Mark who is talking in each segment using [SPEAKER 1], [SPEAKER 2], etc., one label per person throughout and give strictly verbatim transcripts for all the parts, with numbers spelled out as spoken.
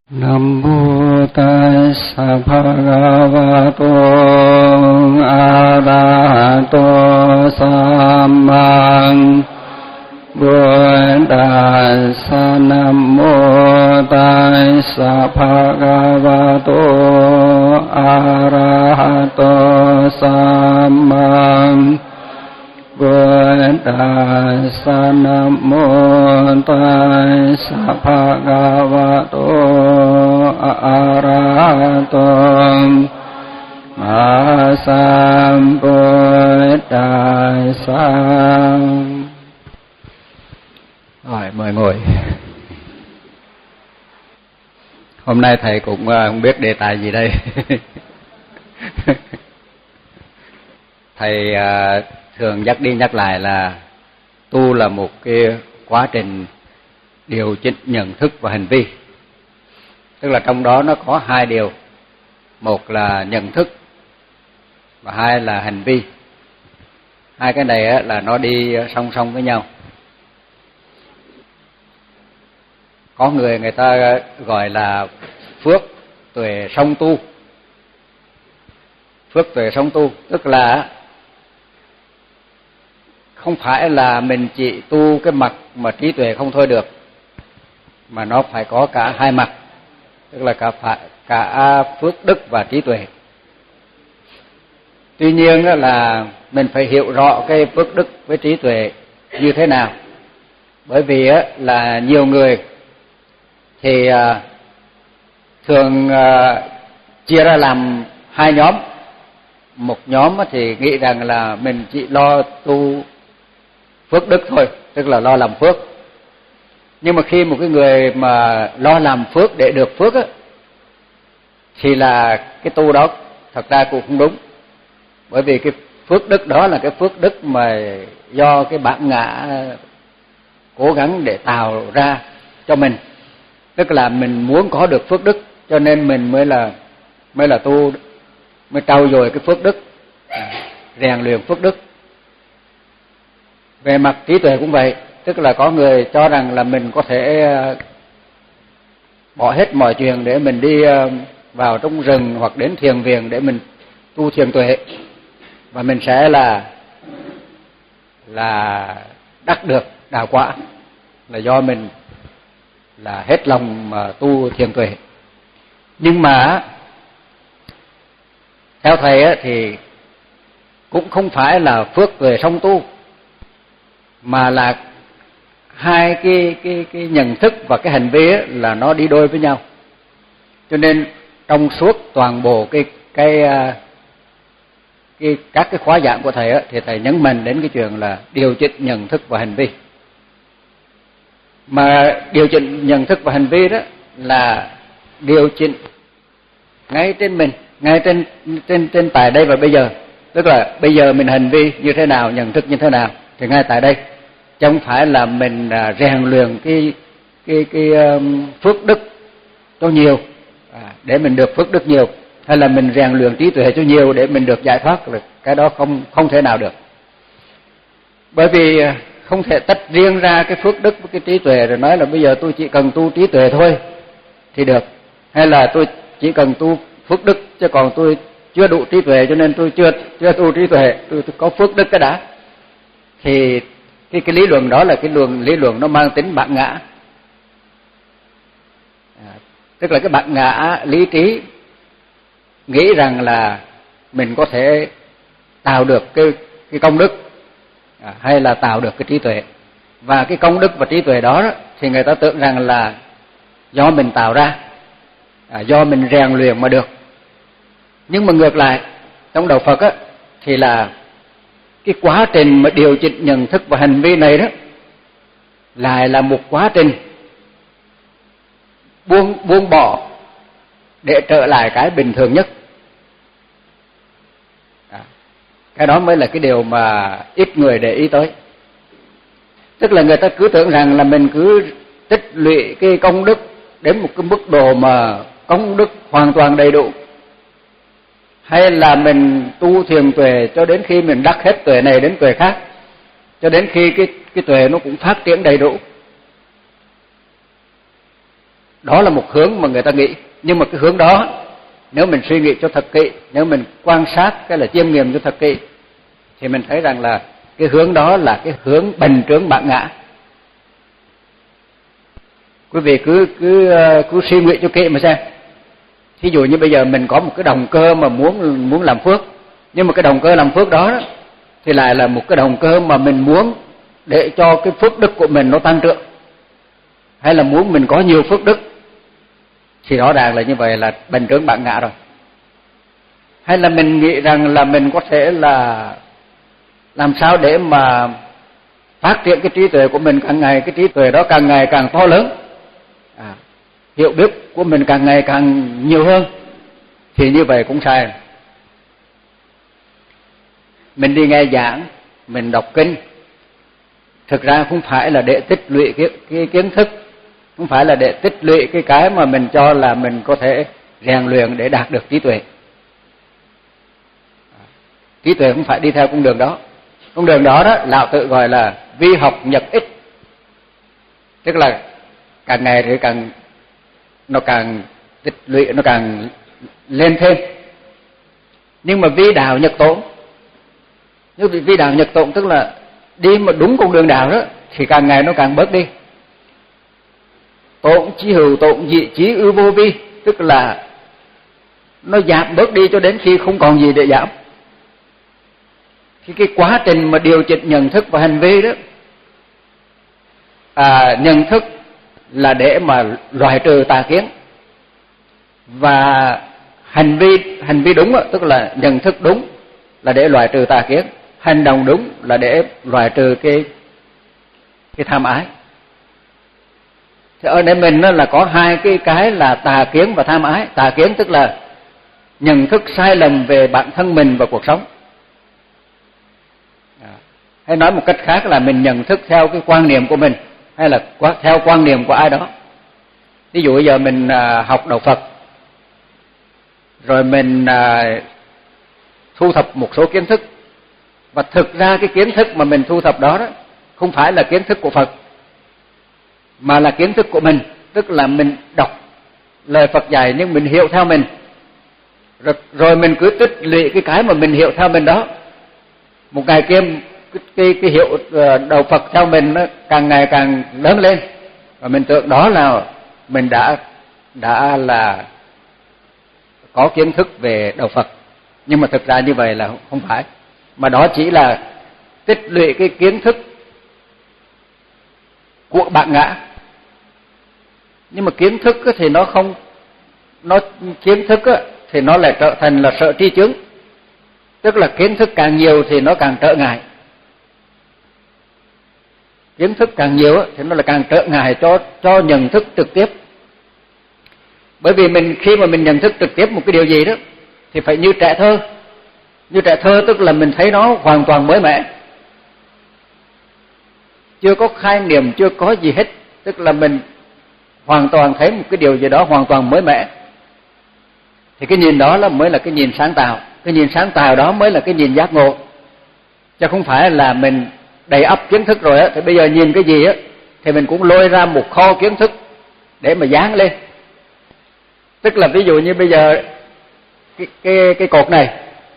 [SPEAKER 1] Nam mô Tassa Bhagavato Arahato Samma Buddhassa. Nam mô Tassa Bhagavato Arahato Samma Buddhassa. Nam mô Tassa Bhagavato Arahato Sambuddhassa. Rồi, mời ngồi. Hôm nay thầy cũng không biết đề tài gì đây. Thầy thường nhắc đi nhắc lại là tu là một cái quá trình điều chỉnh nhận thức và hành vi. Tức là trong đó nó có hai điều. Một là nhận thức và hai là hành vi. Hai cái này là nó đi song song với nhau. Có người người ta gọi là phước tuệ song tu. Phước tuệ song tu tức là không phải là mình chỉ tu cái mặt mà trí tuệ không thôi được, mà nó phải có cả hai mặt, tức là cả phải, cả phước đức và trí tuệ. Tuy nhiên là mình phải hiểu rõ cái phước đức với trí tuệ như thế nào, bởi vì là nhiều người thì thường chia ra làm hai nhóm. Một nhóm thì nghĩ rằng là mình chỉ lo tu phước đức thôi, tức là lo làm phước. Nhưng mà khi một cái người mà lo làm phước để được phước á, thì là cái tu đó thật ra cũng không đúng. Bởi vì cái phước đức đó là cái phước đức mà do cái bản ngã cố gắng để tạo ra cho mình. Tức là mình muốn có được phước đức cho nên mình mới là mới là tu, mới trau dồi cái phước đức, rèn luyện phước đức. Về mặt trí tuệ cũng vậy, tức là có người cho rằng là mình có thể bỏ hết mọi chuyện để mình đi vào trong rừng hoặc đến thiền viện để mình tu thiền tuệ, và mình sẽ là là đắc được đạo quả, là do mình là hết lòng mà tu thiền tuệ. Nhưng mà theo thầy thì cũng không phải là phước tuệ song tu, mà là hai cái cái cái nhận thức và cái hành vi là nó đi đôi với nhau. Cho nên trong suốt toàn bộ cái cái cái các cái khóa giảng của thầy á, thì thầy nhấn mạnh đến cái chuyện là điều chỉnh nhận thức và hành vi. Mà điều chỉnh nhận thức và hành vi đó là điều chỉnh ngay trên mình, ngay trên trên trên tại đây và bây giờ. Tức là bây giờ mình hành vi như thế nào, nhận thức như thế nào thì ngay tại đây, chứ không phải là mình rèn luyện cái cái cái um, phước đức cho nhiều à, để mình được phước đức nhiều, hay là mình rèn luyện trí tuệ cho nhiều để mình được giải thoát. Cái đó không không thể nào được. Bởi vì không thể tách riêng ra cái phước đức với cái trí tuệ rồi nói là bây giờ tôi chỉ cần tu trí tuệ thôi thì được, hay là tôi chỉ cần tu phước đức chứ còn tôi chưa đủ trí tuệ cho nên tôi chưa chưa tu trí tuệ, tôi, tôi có phước đức cái đã. Thì cái cái lý luận đó là cái luận lý luận nó mang tính bản ngã. À, tức là cái bản ngã lý trí nghĩ rằng là mình có thể tạo được cái cái công đức à, hay là tạo được cái trí tuệ. Và cái công đức và trí tuệ đó, đó thì người ta tưởng rằng là do mình tạo ra, à, do mình rèn luyện mà được. Nhưng mà ngược lại, trong đạo Phật á, thì là cái quá trình mà điều chỉnh nhận thức và hành vi này đó lại là một quá trình buông buông bỏ để trở lại cái bình thường nhất. À, cái đó mới là cái điều mà ít người để ý tới. Tức là người ta cứ tưởng rằng là mình cứ tích lũy cái công đức đến một cái mức độ mà công đức hoàn toàn đầy đủ, hay là mình tu thiền tuệ cho đến khi mình đắc hết tuệ này đến tuệ khác, cho đến khi cái cái tuệ nó cũng phát triển đầy đủ. Đó là một hướng mà người ta nghĩ, nhưng mà cái hướng đó nếu mình suy nghĩ cho thật kỹ, nếu mình quan sát cái là chiêm nghiệm cho thật kỹ, thì mình thấy rằng là cái hướng đó là cái hướng bành trướng bản ngã. Quý vị cứ cứ cứ suy nghĩ cho kỹ mà xem. Thí dụ như bây giờ mình có một cái động cơ mà muốn muốn làm phước, nhưng mà cái động cơ làm phước đó, đó thì lại là một cái động cơ mà mình muốn để cho cái phước đức của mình nó tăng trưởng, hay là muốn mình có nhiều phước đức, thì rõ ràng là như vậy là bành trướng bản ngã rồi. Hay là mình nghĩ rằng là mình có thể là làm sao để mà phát triển cái trí tuệ của mình, càng ngày cái trí tuệ đó càng ngày càng to lớn, à, hiểu biết của mình càng ngày càng nhiều hơn, thì như vậy cũng sai. Mình đi nghe giảng, mình đọc kinh, thực ra không phải là để tích lũy cái, cái kiến thức, không phải là để tích lũy cái cái mà mình cho là mình có thể rèn luyện để đạt được trí tuệ. Trí tuệ không phải đi theo con đường đó. Con đường đó đó lão tự gọi là vi học nhật ích, tức là càng ngày thì càng nó càng tích lũy, nó càng lên thêm. Nhưng mà vi đạo nhật tổn, như vi đạo nhật tổn tức là đi mà đúng con đường đạo đó thì càng ngày nó càng bớt đi. Tổn chí hữu tổn dị chí ư vô vi, tức là nó giảm bớt đi cho đến khi không còn gì để giảm. Thì cái quá trình mà điều chỉnh nhận thức và hành vi đó, à, nhận thức là để mà loại trừ tà kiến, và hành vi hành vi đúng đó, tức là nhận thức đúng là để loại trừ tà kiến, hành động đúng là để loại trừ cái cái tham ái. Thì ở đây mình đó là có hai cái cái là tà kiến và tham ái. Tà kiến tức là nhận thức sai lầm về bản thân mình và cuộc sống. Hay nói một cách khác là mình nhận thức theo cái quan niệm của mình, hay là theo quan niệm của ai đó. Ví dụ bây giờ mình học đạo Phật, rồi mình thu thập một số kiến thức, và thực ra cái kiến thức mà mình thu thập đó, đó không phải là kiến thức của Phật, mà là kiến thức của mình. Tức là mình đọc lời Phật dạy nhưng mình hiểu theo mình, rồi, rồi mình cứ tích lũy cái cái mà mình hiểu theo mình đó. Một ngày kia cái, cái, cái hiệu đạo Phật theo mình nó càng ngày càng lớn lên, và mình tưởng đó là mình đã đã là có kiến thức về đạo Phật. Nhưng mà thực ra như vậy là không phải, mà đó chỉ là tích lũy cái kiến thức của bản ngã. Nhưng mà kiến thức thì nó không, nó kiến thức thì nó lại trở thành là sợ tri chứng, tức là kiến thức càng nhiều thì nó càng trở ngại. Kiến thức càng nhiều thì nó là càng trở ngại cho cho nhận thức trực tiếp. Bởi vì mình khi mà mình nhận thức trực tiếp một cái điều gì đó thì phải như trẻ thơ. Như trẻ thơ tức là mình thấy nó hoàn toàn mới mẻ, chưa có khai niệm, chưa có gì hết, tức là mình hoàn toàn thấy một cái điều gì đó hoàn toàn mới mẻ. Thì cái nhìn đó là mới là cái nhìn sáng tạo. Cái nhìn sáng tạo đó mới là cái nhìn giác ngộ, chứ không phải là mình đầy ắp kiến thức rồi á, thì bây giờ nhìn cái gì á thì mình cũng lôi ra một kho kiến thức để mà dán lên. Tức là ví dụ như bây giờ cái cái cái cột này,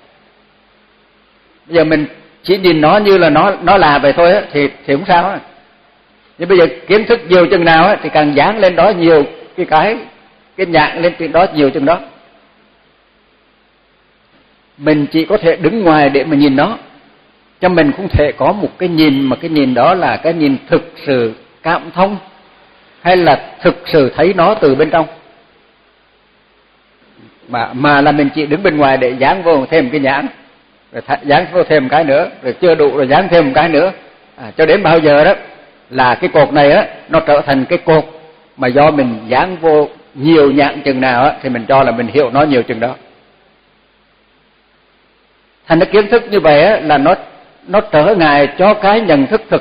[SPEAKER 1] bây giờ mình chỉ nhìn nó như là nó nó là vậy thôi á, thì thì không sao á. Nhưng bây giờ kiến thức nhiều chừng nào á thì càng dán lên đó nhiều cái cái cái nhạc lên trên đó nhiều chừng đó. Mình chỉ có thể đứng ngoài để mà nhìn nó, cho mình không thể có một cái nhìn mà cái nhìn đó là cái nhìn thực sự cảm thông, hay là thực sự thấy nó từ bên trong, mà mà là mình chỉ đứng bên ngoài để dán vô thêm cái nhãn, rồi dán vô thêm một cái nữa, rồi chưa đủ rồi dán thêm một cái nữa, à, cho đến bao giờ đó là cái cột này á nó trở thành cái cột mà do mình dán vô nhiều nhãn chừng nào á thì mình cho là mình hiểu nó nhiều chừng đó. Thành cái kiến thức như vậy á là nó nó trở ngại cho cái nhận thức thực.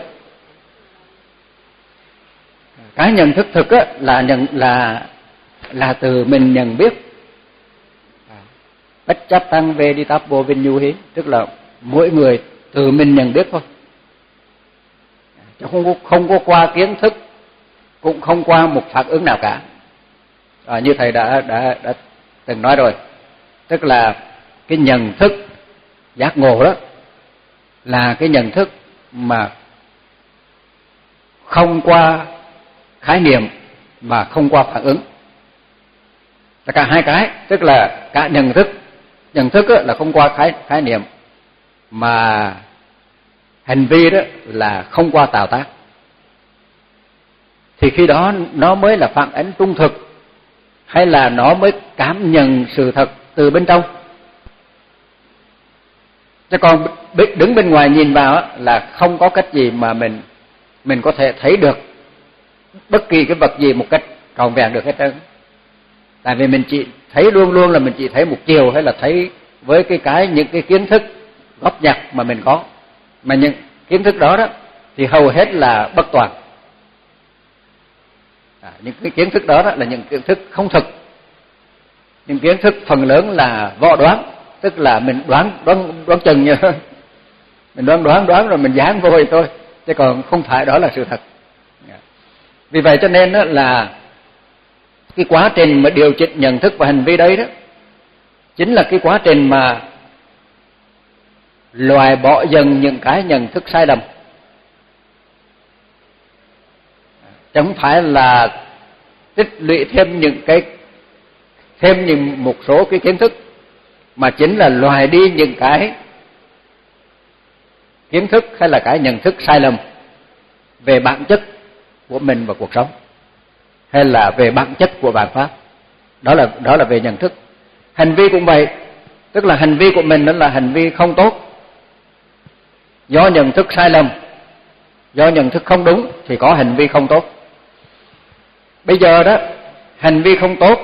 [SPEAKER 1] Cái nhận thức thực á là nhận là là từ mình nhận biết. Bất chấp tăng về đi táp vô vinh nhu hí, tức là mỗi người từ mình nhận biết thôi, chứ không có, không có qua kiến thức, cũng không qua một phản ứng nào cả. à, như thầy đã đã đã từng nói rồi, tức là cái nhận thức giác ngộ đó là cái nhận thức mà không qua khái niệm mà không qua phản ứng. Là cả hai cái, tức là cả nhận thức, nhận thức là không qua khái khái niệm, mà hành vi đó là không qua tạo tác. Thì khi đó nó mới là phản ánh trung thực, hay là nó mới cảm nhận sự thật từ bên trong. Chứ còn đứng bên ngoài nhìn vào là không có cách gì mà mình mình có thể thấy được bất kỳ cái vật gì một cách trọn vẹn được hết trơn. Tại vì mình chỉ thấy luôn luôn là mình chỉ thấy một chiều, hay là thấy với cái cái những cái kiến thức góp nhặt mà mình có, mà những kiến thức đó đó thì hầu hết là bất toàn. À, những cái kiến thức đó, đó là những kiến thức không thực, những kiến thức phần lớn là võ đoán, tức là mình đoán đoán đoán chừng như mình đoán đoán đoán rồi mình dán vô thôi, chứ còn không phải đó là sự thật. Vì vậy cho nên đó là cái quá trình mà điều chỉnh nhận thức và hành vi đấy đó chính là cái quá trình mà loại bỏ dần những cái nhận thức sai lầm, chứ không phải là tích lũy thêm những cái thêm những một số cái kiến thức, mà chính là loại đi những cái kiến thức hay là cái nhận thức sai lầm về bản chất của mình và cuộc sống, hay là về bản chất của vạn pháp. Đó là đó là về nhận thức. Hành vi cũng vậy, tức là hành vi của mình đó là hành vi không tốt, do nhận thức sai lầm, do nhận thức không đúng thì có hành vi không tốt. Bây giờ đó, hành vi không tốt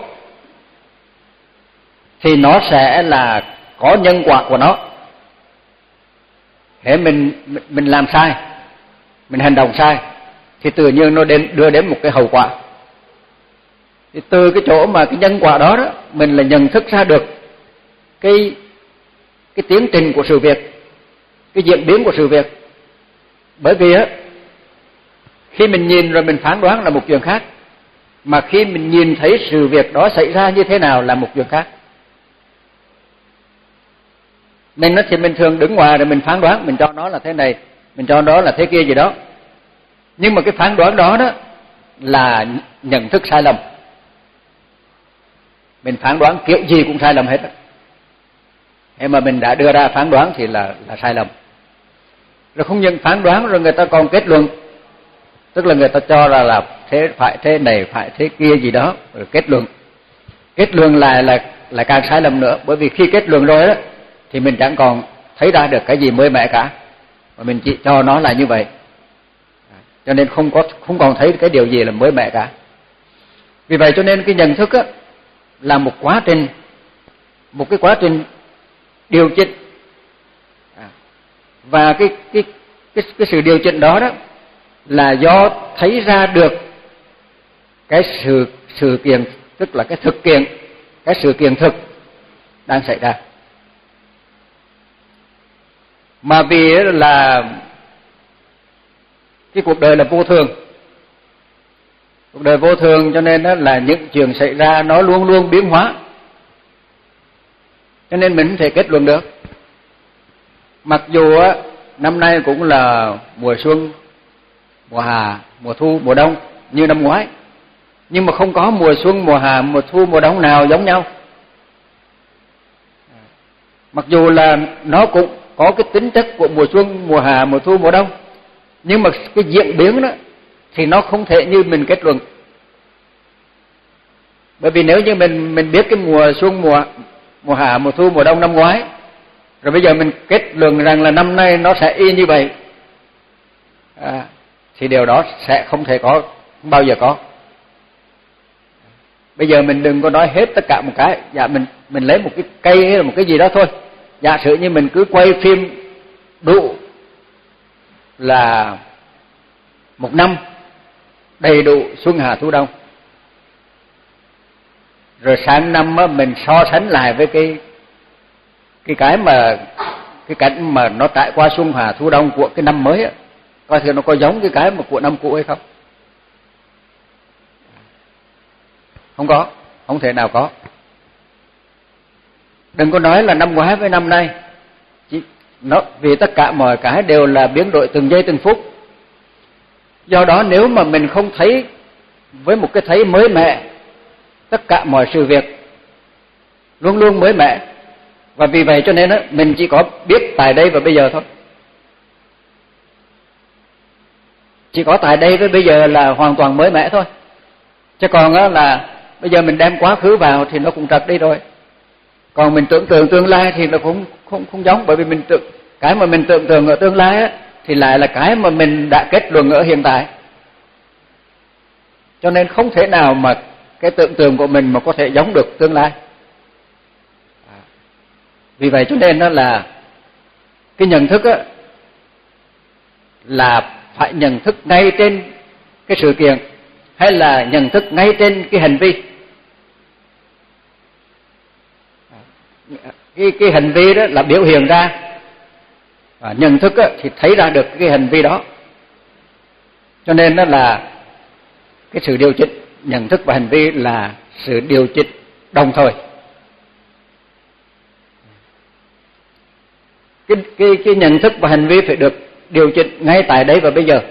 [SPEAKER 1] thì nó sẽ là có nhân quả của nó. Hễ mình mình làm sai, mình hành động sai thì tự nhiên nó đến đưa đến một cái hậu quả. Thì từ cái chỗ mà cái nhân quả đó đó, mình là nhận thức ra được cái cái tiến trình của sự việc, cái diễn biến của sự việc. Bởi vì á, khi mình nhìn rồi mình phán đoán là một chuyện khác, mà khi mình nhìn thấy sự việc đó xảy ra như thế nào là một chuyện khác. Mình thì mình thường đứng ngoài rồi mình phán đoán, mình cho nó là thế này, mình cho nó là thế kia gì đó. Nhưng mà cái phán đoán đó đó là nhận thức sai lầm. Mình phán đoán kiểu gì cũng sai lầm hết. Thế mà mình đã đưa ra phán đoán thì là là sai lầm. Rồi không những phán đoán, rồi người ta còn kết luận, tức là người ta cho ra là thế phải thế này, phải thế kia gì đó, rồi kết luận. Kết luận lại là là càng sai lầm nữa, bởi vì khi kết luận rồi đó thì mình chẳng còn thấy ra được cái gì mới mẻ cả, mà mình chỉ cho nó là như vậy, cho nên không có không còn thấy cái điều gì là mới mẻ cả. Vì vậy cho nên cái nhận thức á là một quá trình, một cái quá trình điều chỉnh, và cái cái cái cái sự điều chỉnh đó đó là do thấy ra được cái sự sự kiện, tức là cái thực kiện, cái sự kiện thực đang xảy ra. Mà vì là cái cuộc đời là vô thường, cuộc đời vô thường cho nên đó là những chuyện xảy ra nó luôn luôn biến hóa, cho nên mình không thể kết luận được. Mặc dù á, năm nay cũng là mùa xuân, mùa hạ, mùa thu, mùa đông như năm ngoái, nhưng mà không có mùa xuân, mùa hạ, mùa thu, mùa đông nào giống nhau. Mặc dù là nó cũng có cái tính chất của mùa xuân, mùa hạ, mùa thu, mùa đông, nhưng mà cái diễn biến đó thì nó không thể như mình kết luận. Bởi vì nếu như mình mình biết cái mùa xuân, mùa mùa hạ, mùa thu, mùa đông năm ngoái, rồi bây giờ mình kết luận rằng là năm nay nó sẽ y như vậy, à, thì điều đó sẽ không thể có, không bao giờ có. Bây giờ mình đừng có nói hết tất cả một cái, dạ mình mình lấy một cái cây hay là một cái gì đó thôi. Giả sử như mình cứ quay phim đủ là một năm đầy đủ xuân hạ thu đông, rồi sang năm á, mình so sánh lại với cái cái cái mà cái cảnh mà nó trải qua xuân hạ thu đông của cái năm mới á, coi thử nó có giống cái cái mà của năm cũ hay không. Không có. không thể nào có. Đừng có nói là năm ngoái với năm nay, chỉ nó vì tất cả mọi cái đều là biến đổi từng giây từng phút. Do đó nếu mà mình không thấy với một cái thấy mới mẻ tất cả mọi sự việc luôn luôn mới mẻ, và vì vậy cho nên á mình chỉ có biết tại đây và bây giờ thôi. Chỉ có tại đây với bây giờ là hoàn toàn mới mẻ thôi. Chứ còn á là bây giờ mình đem quá khứ vào thì nó cũng trật đi rồi. Còn mình tưởng tượng tương lai thì nó cũng không không giống, bởi vì mình tưởng cái mà mình tưởng tượng ở tương lai á thì lại là cái mà mình đã kết luận ở hiện tại. Cho nên không thể nào mà cái tưởng tượng của mình mà có thể giống được tương lai. Vì vậy cho nên đó là cái nhận thức á là phải nhận thức ngay trên cái sự kiện hay là nhận thức ngay trên cái hành vi. Cái cái hành vi đó là biểu hiện ra, và nhận thức á thì thấy ra được cái hành vi đó. Cho nên đó là cái sự điều chỉnh nhận thức và hành vi là sự điều chỉnh đồng thời. Cái cái cái nhận thức và hành vi phải được điều chỉnh ngay tại đấy và bây giờ.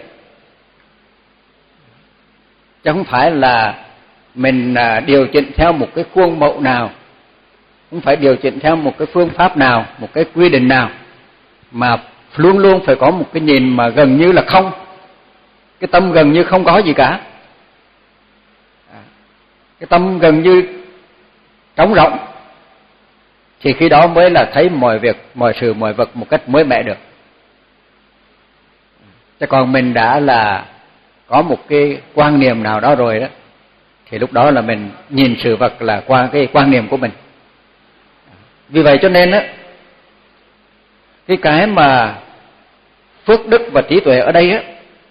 [SPEAKER 1] Chứ không phải là mình điều chỉnh theo một cái khuôn mẫu nào, không phải điều chỉnh theo một cái phương pháp nào, một cái quy định nào, mà luôn luôn phải có một cái nhìn mà gần như là không, cái tâm gần như không có gì cả, cái tâm gần như trống rỗng, thì khi đó mới là thấy mọi việc, mọi sự, mọi vật một cách mới mẻ được. Chứ còn mình đã là có một cái quan niệm nào đó rồi đó, thì lúc đó là mình nhìn sự vật là qua cái quan niệm của mình. Vì vậy cho nên á, cái cái mà phước đức và trí tuệ ở đây á,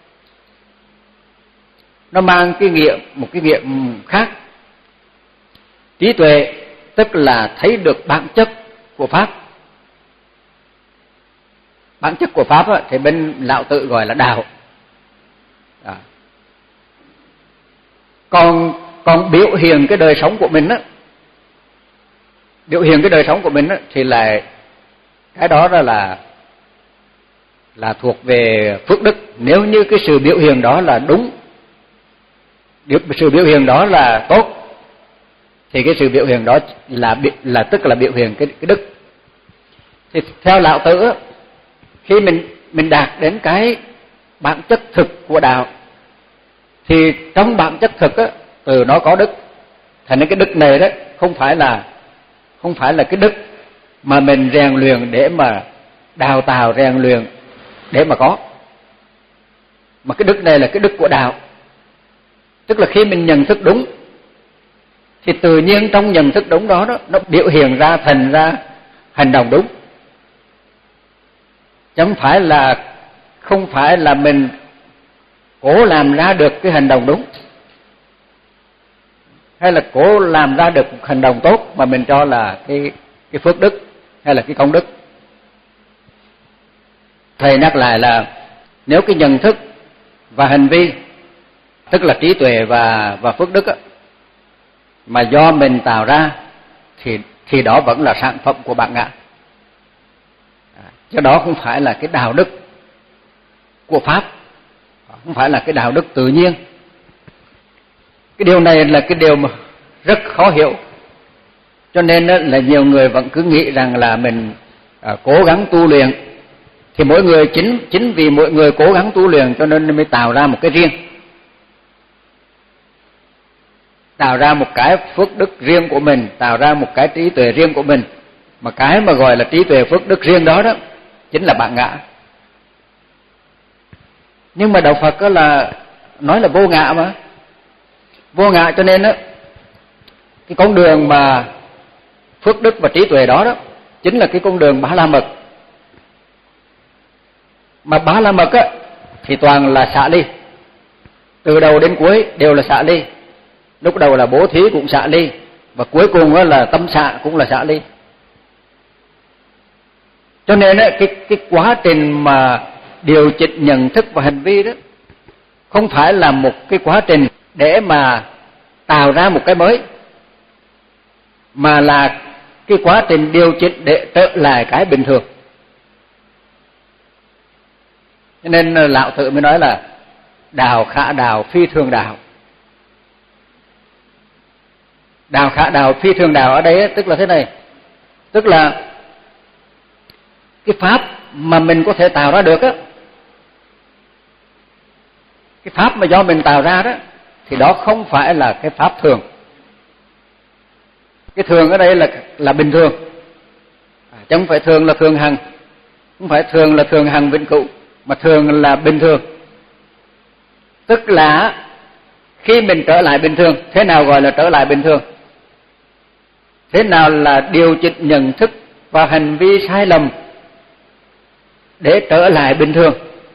[SPEAKER 1] nó mang cái nghĩa, một cái nghĩa khác. Trí tuệ tức là thấy được bản chất của pháp. Bản chất của pháp á, thì bên lão tự gọi là đạo. Đó. Còn còn biểu hiện cái đời sống của mình á, biểu hiện cái đời sống của mình á, thì là cái đó đó là là thuộc về phước đức. Nếu như cái sự biểu hiện đó là đúng, sự biểu hiện đó là tốt, thì cái sự biểu hiện đó là là tức là biểu hiện cái cái đức. Thì theo lão tử á, khi mình mình đạt đến cái bản chất thực của đạo, thì trong bản chất thực á, từ nó có đức. Thành nên cái đức này đó không phải là không phải là cái đức mà mình rèn luyện để mà đào tạo, rèn luyện để mà có, mà cái đức này là cái đức của đạo. Tức là khi mình nhận thức đúng thì tự nhiên trong nhận thức đúng đó, đó nó biểu hiện ra thành ra hành động đúng. Chứ không phải là không phải là mình cố làm ra được cái hành động đúng, hay là cố làm ra được một hành động tốt mà mình cho là cái cái phước đức hay là cái công đức. Thầy nhắc lại là nếu cái nhận thức và hành vi, tức là trí tuệ và và phước đức á, mà do mình tạo ra thì thì đó vẫn là sản phẩm của bản ngã. Chứ đó không phải là cái đạo đức của pháp, không phải là cái đạo đức tự nhiên. Cái điều này là cái điều mà rất khó hiểu. Cho nên là nhiều người vẫn cứ nghĩ rằng là mình à, cố gắng tu luyện. Thì mỗi người chính chính vì mỗi người cố gắng tu luyện cho nên mới tạo ra một cái riêng, tạo ra một cái phước đức riêng của mình, tạo ra một cái trí tuệ riêng của mình. Mà cái mà gọi là trí tuệ phước đức riêng đó đó chính là bản ngã. Nhưng mà đạo Phật đó là nói là vô ngã mà. Vô ngã cho nên đó, cái con đường mà phước đức và trí tuệ đó đó chính là cái con đường Bá La Mật. Mà Bá La Mật á thì toàn là xả ly, từ đầu đến cuối đều là xả ly. Lúc đầu là bố thí cũng xả ly, và cuối cùng đó là tâm xả cũng là xả ly. Cho nên á, cái cái quá trình mà điều chỉnh nhận thức và hành vi đó không phải là một cái quá trình để mà tạo ra một cái mới, mà là cái quá trình điều chỉnh để trở lại cái bình thường. Cho nên Lão Tử mới nói là đạo khả đạo phi thường đạo. Đạo khả đạo phi thường đạo ở đây tức là thế này, tức là cái pháp mà mình có thể tạo ra được á, cái pháp mà do mình tạo ra đó, thì đó không phải là cái pháp thường. Cái thường ở đây là là bình thường, chứ không phải thường là thường hằng, không phải thường là thường hằng vĩnh cửu, mà thường là bình thường. Tức là khi mình trở lại bình thường, thế nào gọi là trở lại bình thường? Thế nào là điều chỉnh nhận thức và hành vi sai lầm để trở lại bình thường?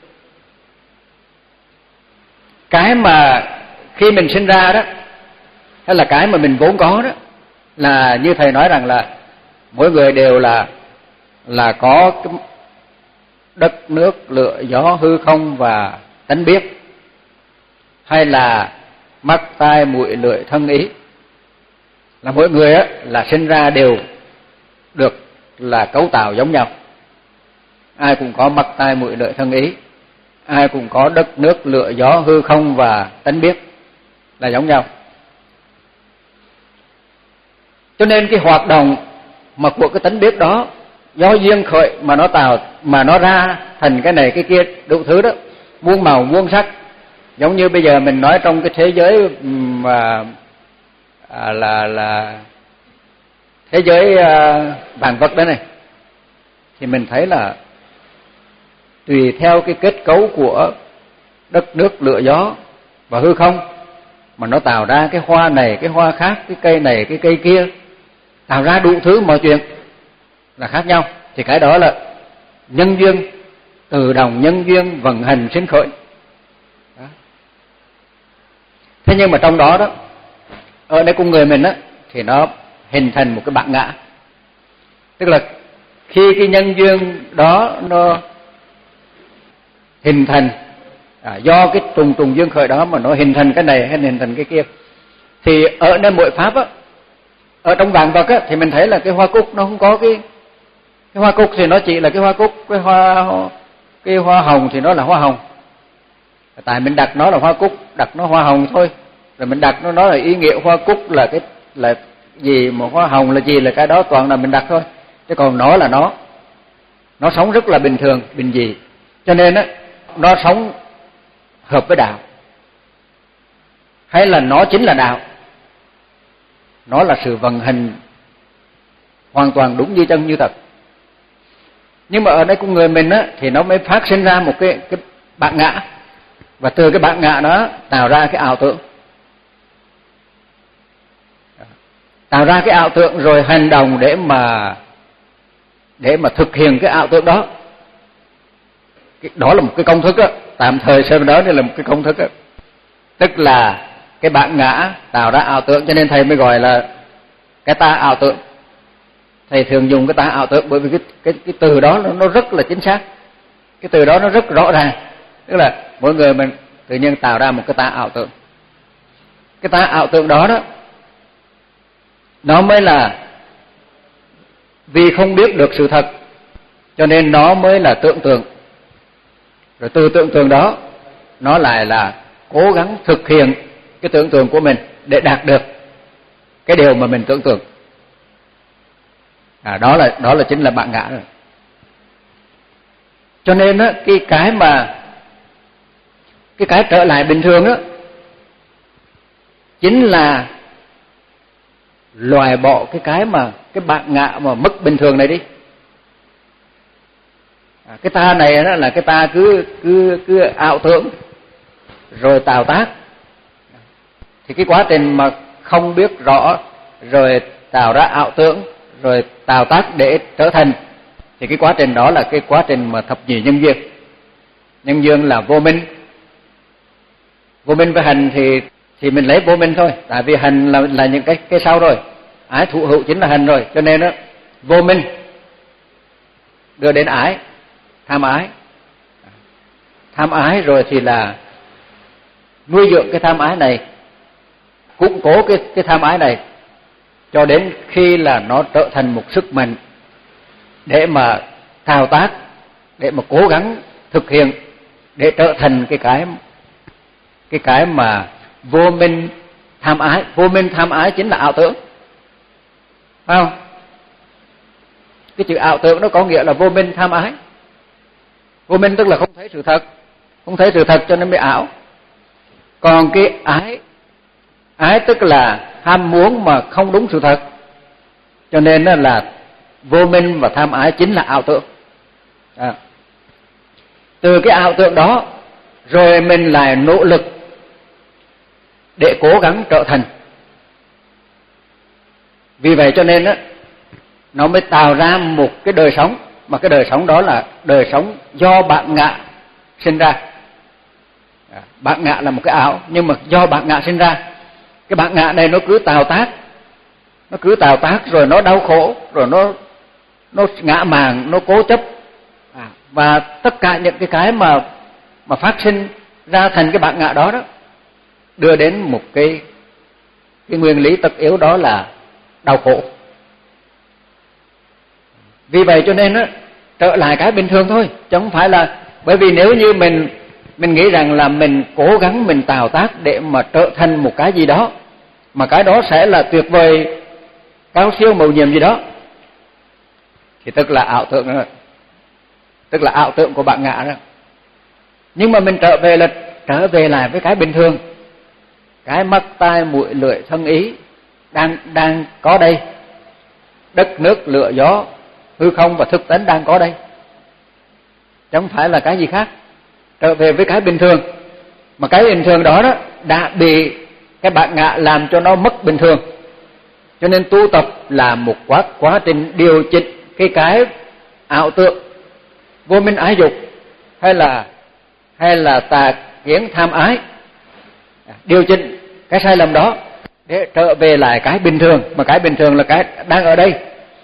[SPEAKER 1] Cái mà khi mình sinh ra đó, hay là cái mà mình vốn có đó, là như thầy nói rằng là mỗi người đều là là có cái đất nước lửa gió hư không và tánh biết, hay là mắt tai mũi lưỡi thân ý, là mỗi người á là sinh ra đều được là cấu tạo giống nhau. Ai cũng có mắt tai mũi lưỡi thân ý, ai cũng có đất nước lửa gió hư không và tánh biết là giống nhau. Cho nên cái hoạt động mà của cái tánh biết đó do duyên khởi mà nó tạo, mà nó ra thành cái này cái kia đủ thứ đó, muôn màu muôn sắc. Giống như bây giờ mình nói trong cái thế giới mà à, là là thế giới à, vạn vật đó này, thì mình thấy là tùy theo cái kết cấu của đất nước lửa gió và hư không mà nó tạo ra cái hoa này cái hoa khác, cái cây này cái cây kia, tạo ra đủ thứ mọi chuyện là khác nhau. Thì cái đó là nhân duyên, từ đồng nhân duyên vận hành sinh khởi đó. Thế nhưng mà trong đó đó, ở đây con người mình á, thì nó hình thành một cái bản ngã. Tức là khi cái nhân duyên đó nó hình thành à, do cái trùng trùng duyên khởi đó mà nó hình thành cái này hay hình thành cái kia, thì ở nơi mỗi pháp á, ở trong vạn vật á, thì mình thấy là cái hoa cúc nó không có cái cái hoa cúc thì nó chỉ là cái hoa cúc, cái hoa cái hoa hồng thì nó là hoa hồng. Tại mình đặt nó là hoa cúc, đặt nó hoa hồng thôi, rồi mình đặt nó nó là ý nghĩa hoa cúc là cái là gì, mà hoa hồng là gì, là cái đó toàn là mình đặt thôi. Chứ còn nó là nó nó sống rất là bình thường, bình dị, cho nên á nó sống hợp với đạo, hay là nó chính là đạo, nó là sự vận hành hoàn toàn đúng như chân như thật. Nhưng mà ở đây con người mình á, thì nó mới phát sinh ra một cái cái bản ngã, và từ cái bản ngã đó tạo ra cái ảo tưởng, tạo ra cái ảo tưởng rồi hành động để mà để mà thực hiện cái ảo tưởng đó. Đó là một cái công thức á, tạm thời xem đó đây là một cái công thức á, tức là cái bản ngã tạo ra ảo tưởng, cho nên thầy mới gọi là cái ta ảo tưởng. Thầy thường dùng cái ta ảo tưởng bởi vì cái cái cái từ đó nó, nó rất là chính xác, cái từ đó nó rất rõ ràng, tức là mỗi người mình tự nhiên tạo ra một cái ta ảo tưởng. Cái ta ảo tưởng đó đó, nó mới là vì không biết được sự thật, cho nên nó mới là tưởng tượng. Rồi từ tưởng tượng đó, nó lại là cố gắng thực hiện cái tưởng tượng của mình để đạt được cái điều mà mình tưởng tượng. À, đó là đó là chính là bản ngã rồi. Cho nên á, cái cái mà cái cái trở lại bình thường á, chính là loại bỏ cái cái mà cái bản ngã mà mất bình thường này đi. À, cái ta này đó là cái ta cứ cứ cứ ảo tưởng rồi tạo tác. Thì cái quá trình mà không biết rõ rồi tạo ra ảo tưởng rồi tạo tác để trở thành, thì cái quá trình đó là cái quá trình mà thập nhị nhân duyên. Nhân duyên là vô minh. Vô minh với hành thì thì mình lấy vô minh thôi, tại vì hành là là những cái cái sau rồi. Ái thụ hữu chính là hành rồi, cho nên đó vô minh đưa đến ái, tham ái. Tham ái rồi thì là nuôi dưỡng cái tham ái này, củng cố cái cái tham ái này cho đến khi là nó trở thành một sức mạnh để mà thao tác, để mà cố gắng thực hiện, để trở thành cái cái cái cái mà vô minh tham ái. Vô minh tham ái chính là ảo tưởng, phải không? Cái chữ ảo tưởng nó có nghĩa là vô minh tham ái. Vô minh tức là không thấy sự thật, không thấy sự thật cho nên mới ảo. Còn cái ái, ái tức là ham muốn mà không đúng sự thật, cho nên là vô minh và tham ái chính là ảo tưởng. À. Từ cái ảo tưởng đó rồi mình lại nỗ lực để cố gắng trở thành. Vì vậy cho nên á, nó mới tạo ra một cái đời sống, mà cái đời sống đó là đời sống do bản ngã sinh ra. À, bản ngã là một cái ảo, nhưng mà do bản ngã sinh ra. Cái bản ngã này nó cứ tạo tác, nó cứ tạo tác rồi nó đau khổ, rồi nó nó ngã màng, nó cố chấp. À, và tất cả những cái cái mà mà phát sinh ra thành cái bản ngã đó đó đưa đến một cái cái nguyên lý tất yếu, đó là đau khổ. Vì vậy cho nên á, trở lại cái bình thường thôi, chứ không phải là, bởi vì nếu như mình mình nghĩ rằng là mình cố gắng mình tạo tác để mà trở thành một cái gì đó, mà cái đó sẽ là tuyệt vời, cao siêu, mầu nhiệm gì đó, thì tức là ảo tưởng đó, tức là ảo tưởng của bản ngã đó. Nhưng mà mình trở về là trở về lại với cái bình thường, cái mắt tai mũi lưỡi thân ý đang đang có đây, đất nước lửa gió hư không và thực tánh đang có đây, chứ không phải là cái gì khác. Trở về với cái bình thường, mà cái bình thường đó đó đã bị cái bản ngã làm cho nó mất bình thường. Cho nên tu tập là một quá quá trình điều chỉnh cái cái ảo tưởng vô minh ái dục hay là hay là tà kiến tham ái, điều chỉnh cái sai lầm đó để trở về lại cái bình thường, mà cái bình thường là cái đang ở đây.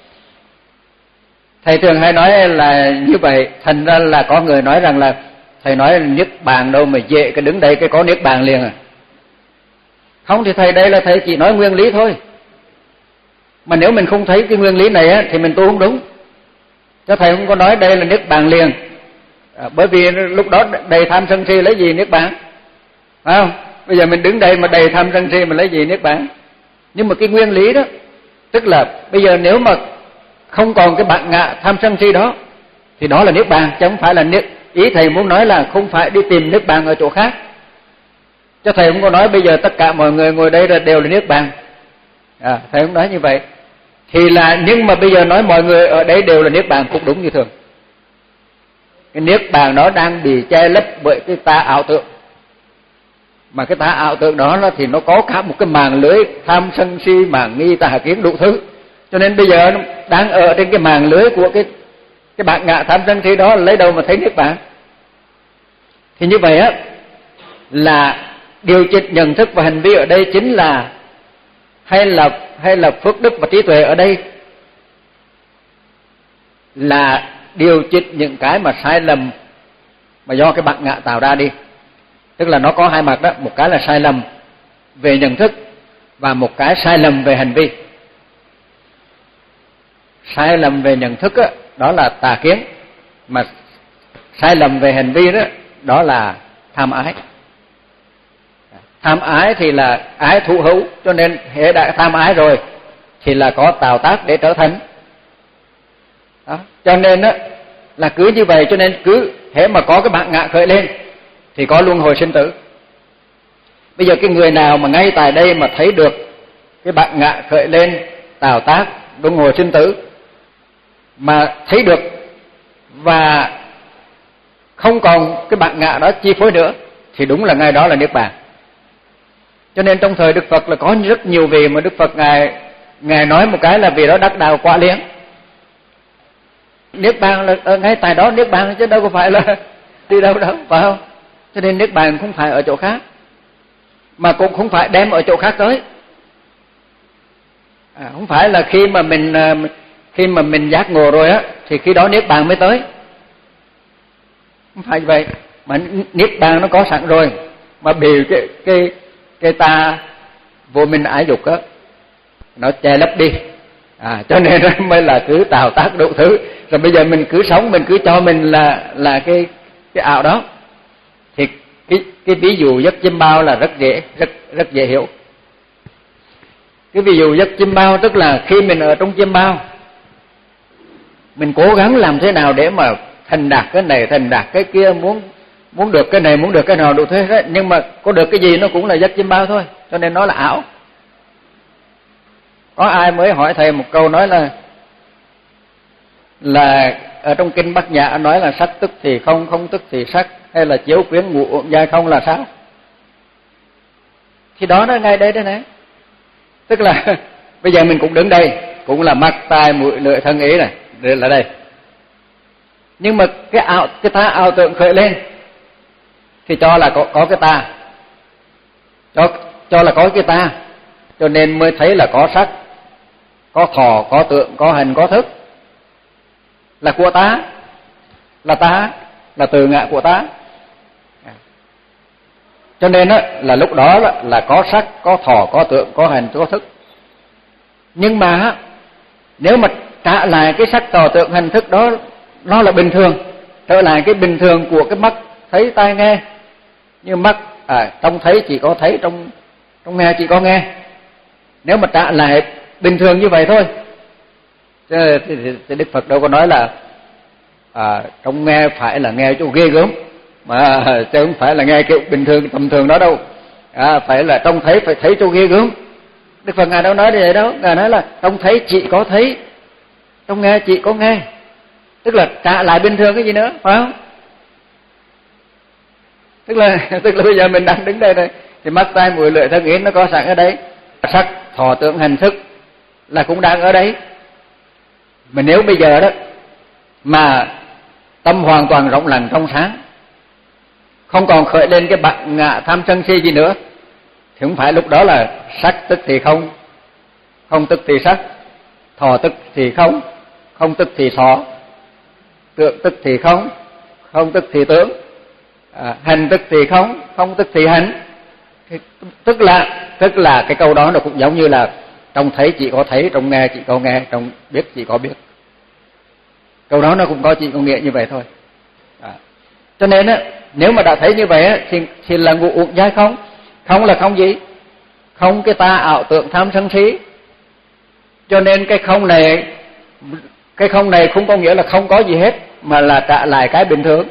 [SPEAKER 1] Thầy thường hay nói là như vậy, thành ra là có người nói rằng là thầy nói là niết bàn đâu mà dễ, cái đứng đây cái có niết bàn liền à. Không, thì thầy đây là thầy chỉ nói nguyên lý thôi. Mà nếu mình không thấy cái nguyên lý này á thì mình tu không đúng. Cho thầy không có nói đây là niết bàn liền. À, bởi vì lúc đó đầy tham sân si lấy gì niết bàn, phải không? Bây giờ mình đứng đây mà đầy tham sân si mà lấy gì niết bàn? Nhưng mà cái nguyên lý đó, tức là bây giờ nếu mà không còn cái bản ngã tham sân si đó thì đó là niết bàn, chứ không phải là niết. Ý thầy muốn nói là không phải đi tìm niết bàn ở chỗ khác. Cho thầy không có nói bây giờ tất cả mọi người ngồi đây là đều là niết bàn. À, thầy không nói như vậy. Thì là, nhưng mà bây giờ nói mọi người ở đây đều là niết bàn cũng đúng như thường. Cái niết bàn đó đang bị che lấp bởi cái tà ảo tưởng. Mà cái tà ảo tưởng đó là thì nó có cả một cái màn lưới tham sân si màng nghi tà kiến đủ thứ. Cho nên bây giờ đang ở trên cái màn lưới của cái cái bản ngã tham sân si đó, lấy đâu mà thấy niết bàn? Thì như vậy á, là điều chỉnh nhận thức và hành vi ở đây chính là hay là hay là phước đức và trí tuệ ở đây là điều chỉnh những cái mà sai lầm mà do cái bản ngã tạo ra đi. Tức là nó có hai mặt đó, một cái là sai lầm về nhận thức và một cái sai lầm về hành vi. Sai lầm về nhận thức đó, đó là tà kiến, mà sai lầm về hành vi đó, đó là tham ái. Tham ái thì là ái thụ hữu, cho nên hễ đã tham ái rồi thì là có tạo tác để trở thành. Đó. Cho nên đó, là cứ như vậy, cho nên cứ hễ mà có cái bản ngã khởi lên thì có luân hồi sinh tử. Bây giờ cái người nào mà ngay tại đây mà thấy được cái bản ngã khởi lên tạo tác luân hồi sinh tử, mà thấy được và không còn cái bản ngã đó chi phối nữa, thì đúng là ngay đó là niết bàn. Cho nên trong thời Đức Phật là có rất nhiều vị mà Đức Phật ngài ngài nói một cái là vì đó đắc đạo quả liền. Niết bàn là ở ngay tại đó niết bàn, chứ đâu có phải là đi đâu đâu, phải không? Cho nên niết bàn không phải ở chỗ khác, mà cũng không phải đem ở chỗ khác tới. À, không phải là khi mà mình khi mà mình giác ngộ rồi á thì khi đó niết bàn mới tới. Không phải như vậy, mà niết bàn nó có sẵn rồi, mà bị cái cái cái ta vô minh ái dục á nó che lấp đi. À, cho nên nó mới là cứ tạo tác đủ thứ. Rồi bây giờ mình cứ sống, mình cứ cho mình là là cái cái ảo đó. Thì cái cái ví dụ giấc chiêm bao là rất dễ rất rất dễ hiểu. Cái ví dụ giấc chiêm bao tức là khi mình ở trong chiêm bao, mình cố gắng làm thế nào để mà thành đạt cái này, thành đạt cái kia, muốn muốn được cái này, muốn được cái nào đủ thế hết, nhưng mà có được cái gì nó cũng là giấc chiêm bao thôi, cho nên nó là ảo. Có ai mới hỏi thầy một câu nói là là ở trong kinh Bát Nhã nói là sắc tức thì không, không tức thì sắc, hay là chiếu quyến ngũ uẩn giai không là sao? Thì đó nó ngay đây đây này. Tức là bây giờ mình cũng đứng đây, cũng là mắt tai mũi lưỡi thân ý này, đây là đây. Nhưng mà cái ảo cái ta ảo tưởng khởi lên thì cho là có có cái ta. Cho cho là có cái ta, cho nên mới thấy là có sắc, có thọ, có tượng, có hành, có thức. Là của ta, là ta, là từ ngã của ta. Cho nên á là lúc đó là có sắc, có thọ, có tượng, có hành, có thức. Nhưng mà nếu mà trả lại cái sắc, thọ, tượng, hành, thức đó, nó là bình thường, trở lại cái bình thường của cái mắt thấy tai nghe. Như mắt à, trong thấy chỉ có thấy, trong trong nghe chỉ có nghe. Nếu mà trả lại bình thường như vậy thôi, thì, thì, thì Đức Phật đâu có nói là à, trong nghe phải là nghe chỗ ghê gớm, mà chứ không phải là nghe kiểu bình thường tầm thường đó đâu. À, phải là trong thấy phải thấy chỗ ghê gớm. Đức Phật ngài đâu nói như vậy đâu, ngài nói là trong thấy chỉ có thấy, trong nghe chỉ có nghe. Tức là trả lại bình thường cái gì nữa, phải không? Tức là tức là bây giờ mình đang đứng đây này, thì mắt tai mũi lưỡi thân ý nó có sẵn ở đấy, sắc thọ tưởng hành thức là cũng đang ở đấy. Mà nếu bây giờ đó mà tâm hoàn toàn rộng lặng trong sáng, không còn khởi lên cái bản ngã tham sân si gì nữa, thì không phải lúc đó là sắc tức thì không, không tức thì sắc, thọ tức thì không, không tức thì thọ, tượng tức thì không, không tức thì tướng, à, hành tức thì không, không tức thì hành. Tức là tức là cái câu đó nó cũng giống như là trong thấy chỉ có thấy, trong nghe chỉ có nghe, trong biết chỉ có biết. Câu đó nó cũng có chỉ có nghĩa như vậy thôi. À, cho nên á, nếu mà đã thấy như vậy á, thì, thì là ngũ uẩn giai không. Không là không gì? Không cái ta ảo tưởng tham sân si. Cho nên cái không này, cái không này không có nghĩa là không có gì hết, mà là trả lại cái bình thường.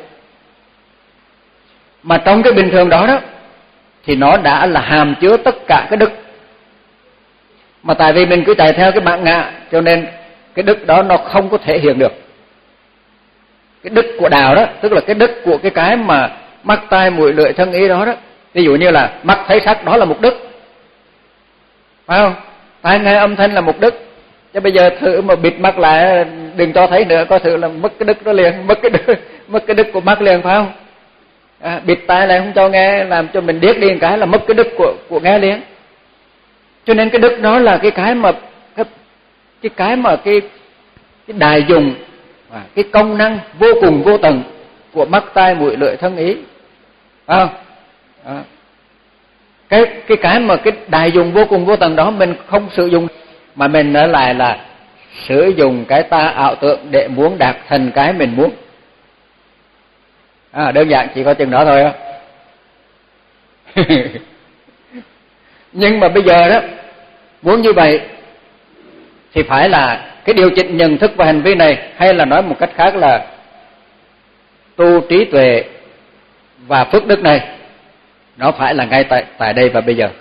[SPEAKER 1] Mà trong cái bình thường đó đó thì nó đã là hàm chứa tất cả cái đức. Mà tại vì mình cứ chạy theo cái bản ngã, cho nên cái đức đó nó không có thể hiện được. Cái đức của đạo đó, tức là cái đức của cái cái mà mắt tai mũi lưỡi thân ý đó đó. Ví dụ như là mắt thấy sắc đó là một đức, phải không? Tai nghe âm thanh là một đức. Chứ bây giờ thử mà bịt mắt lại đừng cho thấy nữa, có thử là mất cái đức đó liền, mất cái đức, mất cái đức của mắt liền, phải không? À, bịt tai lại không cho nghe, làm cho mình điếc đi một cái là mất cái đức của của nghe liền. Cho nên cái đức đó là cái cái mà cái cái cái mà cái cái đài dùng, à, cái công năng vô cùng vô tận của mắt tai mũi lưỡi thân ý, phải không? À, cái cái cái mà cái đài dùng vô cùng vô tận đó mình không sử dụng, mà mình ở lại là sử dụng cái ta ảo tưởng để muốn đạt thành cái mình muốn. À, đơn giản chỉ có chừng đó thôi á. Nhưng mà bây giờ đó muốn như vậy thì phải là cái điều chỉnh nhận thức và hành vi này, hay là nói một cách khác là tu trí tuệ và phước đức này, nó phải là ngay tại tại đây và bây giờ.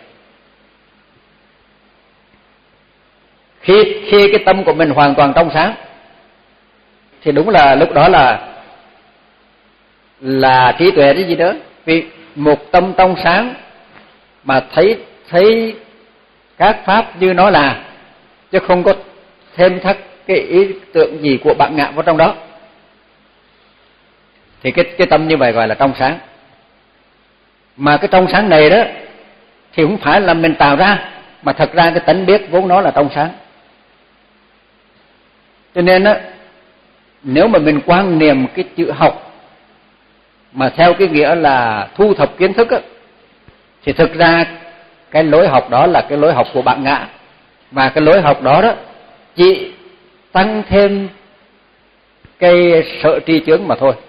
[SPEAKER 1] Khi khi cái tâm của mình hoàn toàn trong sáng thì đúng là lúc đó là là trí tuệ cái gì đó. Vì một tâm trong sáng mà thấy thấy các pháp như nó là, chứ không có thêm thắt cái ý tưởng gì của bản ngã vào trong đó, thì cái cái tâm như vậy gọi là trong sáng. Mà cái trong sáng này đó thì không phải là mình tạo ra, mà thật ra cái tánh biết vốn nó là trong sáng. Cho nên á, nếu mà mình quan niệm cái chữ học mà theo cái nghĩa là thu thập kiến thức á, thì thực ra cái lối học đó là cái lối học của bản ngã. Mà cái lối học đó đó chỉ tăng thêm cái sợ tri chướng mà thôi.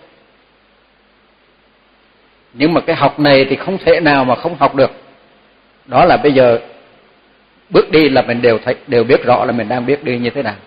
[SPEAKER 1] Nhưng mà cái học này thì không thể nào mà không học được. Đó là bây giờ bước đi là mình đều thấy, đều biết rõ là mình đang biết đi như thế nào.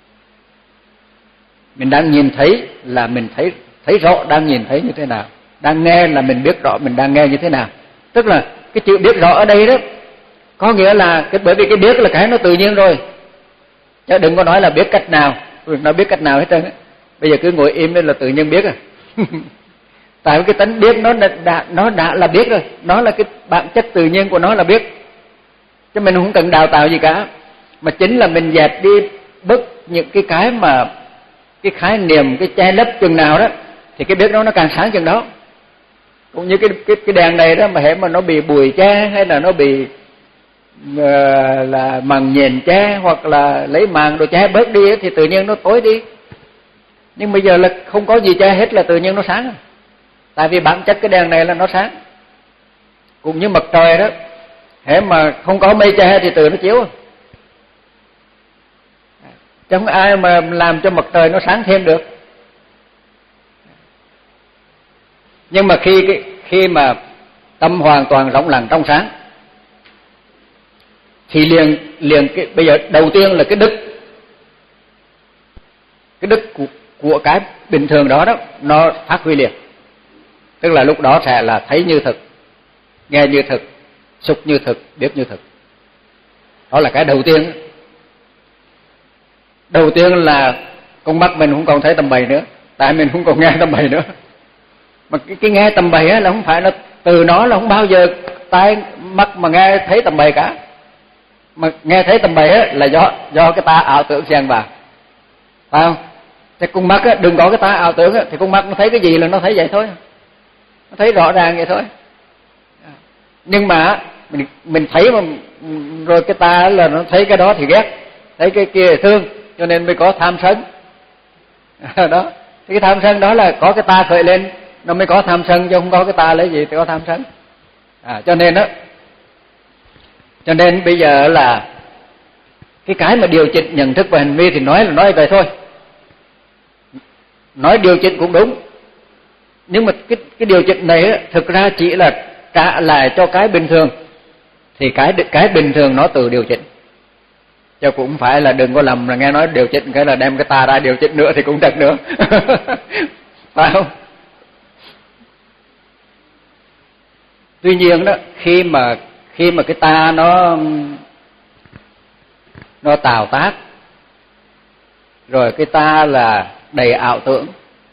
[SPEAKER 1] Mình đang nhìn thấy là mình thấy thấy rõ đang nhìn thấy như thế nào. Đang nghe là mình biết rõ mình đang nghe như thế nào. Tức là cái chữ biết rõ ở đây đó có nghĩa là cái, bởi vì cái biết là cái nó tự nhiên rồi. Chứ đừng có nói là biết cách nào, nó biết cách nào hết trơn. Bây giờ cứ ngồi im nên là tự nhiên biết à. Tại vì cái tánh biết nó đã, nó đã là biết rồi, nó là cái bản chất tự nhiên của nó là biết. Chứ mình không cần đào tạo gì cả. Mà chính là mình dẹp đi bớt những cái cái mà cái khái niệm, cái che lấp chừng nào đó thì cái biết đó nó càng sáng chừng đó. Cũng như cái cái cái đèn này đó, mà hễ mà nó bị bụi che hay là nó bị uh, là màng nhện che hoặc là lấy màng đồ che bớt đi thì tự nhiên nó tối đi. Nhưng bây giờ là không có gì che hết là tự nhiên nó sáng. Tại vì bản chất cái đèn này là nó sáng. Cũng như mặt trời đó, hễ mà không có mây che thì tự nó chiếu. Chứ không ai mà làm cho mặt trời nó sáng thêm được. Nhưng mà khi khi mà tâm hoàn toàn rộng lặng trong sáng thì liền liền cái bây giờ đầu tiên là cái đức cái đức của, của cái bình thường đó đó nó phát huy liền. Tức là lúc đó sẽ là thấy như thực, nghe như thực, xúc như thực, biết như thực. Đó là cái đầu tiên. Đầu tiên là con mắt mình không còn thấy tầm bậy nữa, tại mình không còn nghe tầm bậy nữa. Mà cái, cái nghe tầm bậy á là không phải là từ nó là không bao giờ tai mắt mà nghe thấy tầm bậy cả. Mà nghe thấy tầm bậy á là do do cái ta ảo tưởng xen vào. Phải không? Thế con mắt á, đừng có cái ta ảo tưởng á, thì con mắt nó thấy cái gì là nó thấy vậy thôi. Nó thấy rõ ràng vậy thôi. Nhưng mà mình mình thấy mà rồi cái ta là nó thấy cái đó thì ghét, thấy cái kia thì thương, cho nên mới có tham sân. Đó, thì cái tham sân đó là có cái ta khởi lên nó mới có tham sân, chứ không có cái ta lấy gì thì có tham sân. À, cho nên đó, cho nên bây giờ là cái cái mà điều chỉnh nhận thức và hành vi thì nói là nói vậy thôi. Nói điều chỉnh cũng đúng. Nhưng mà cái cái điều chỉnh này á, thực ra chỉ là trả lại cho cái bình thường. Thì cái cái bình thường nó tự điều chỉnh. Chứ cũng phải là đừng có lầm là nghe nói điều chỉnh cái là đem cái ta ra điều chỉnh nữa thì cũng được nữa. Phải không? Tuy nhiên đó, khi mà khi mà cái ta nó nó tạo tác, rồi cái ta là đầy ảo tưởng,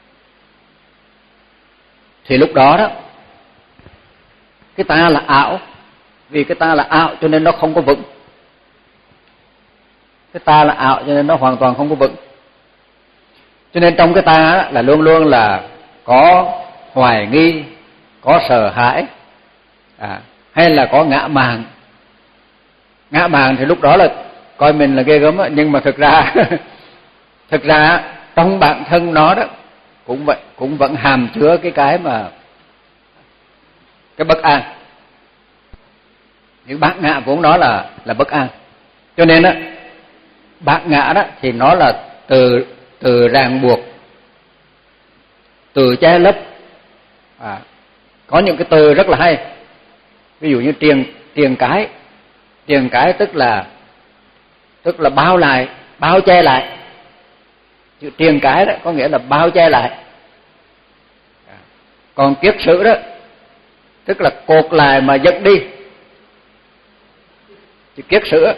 [SPEAKER 1] thì lúc đó đó cái ta là ảo, vì cái ta là ảo cho nên nó không có vững. Cái ta là ảo cho nên nó hoàn toàn không có vững. Cho nên trong cái ta là luôn luôn là có hoài nghi, có sợ hãi, à, hay là có ngã mạn. Ngã mạn thì lúc đó là coi mình là ghê gớm, nhưng mà thực ra thực ra trong bản thân nó đó cũng vậy, cũng vẫn hàm chứa cái cái mà cái bất an. Những bát ngã vốn nó là là bất an. Cho nên đó, bát ngã đó thì nó là từ từ ràng buộc, từ che lấp. À, có những cái từ rất là hay. Ví dụ như triền triền cái, triền cái tức là tức là bao lại, bao che lại. Chữ triền cái đó có nghĩa là bao che lại. À, còn kiết sử đó tức là cột lại mà dẫn đi. Chữ kiết sử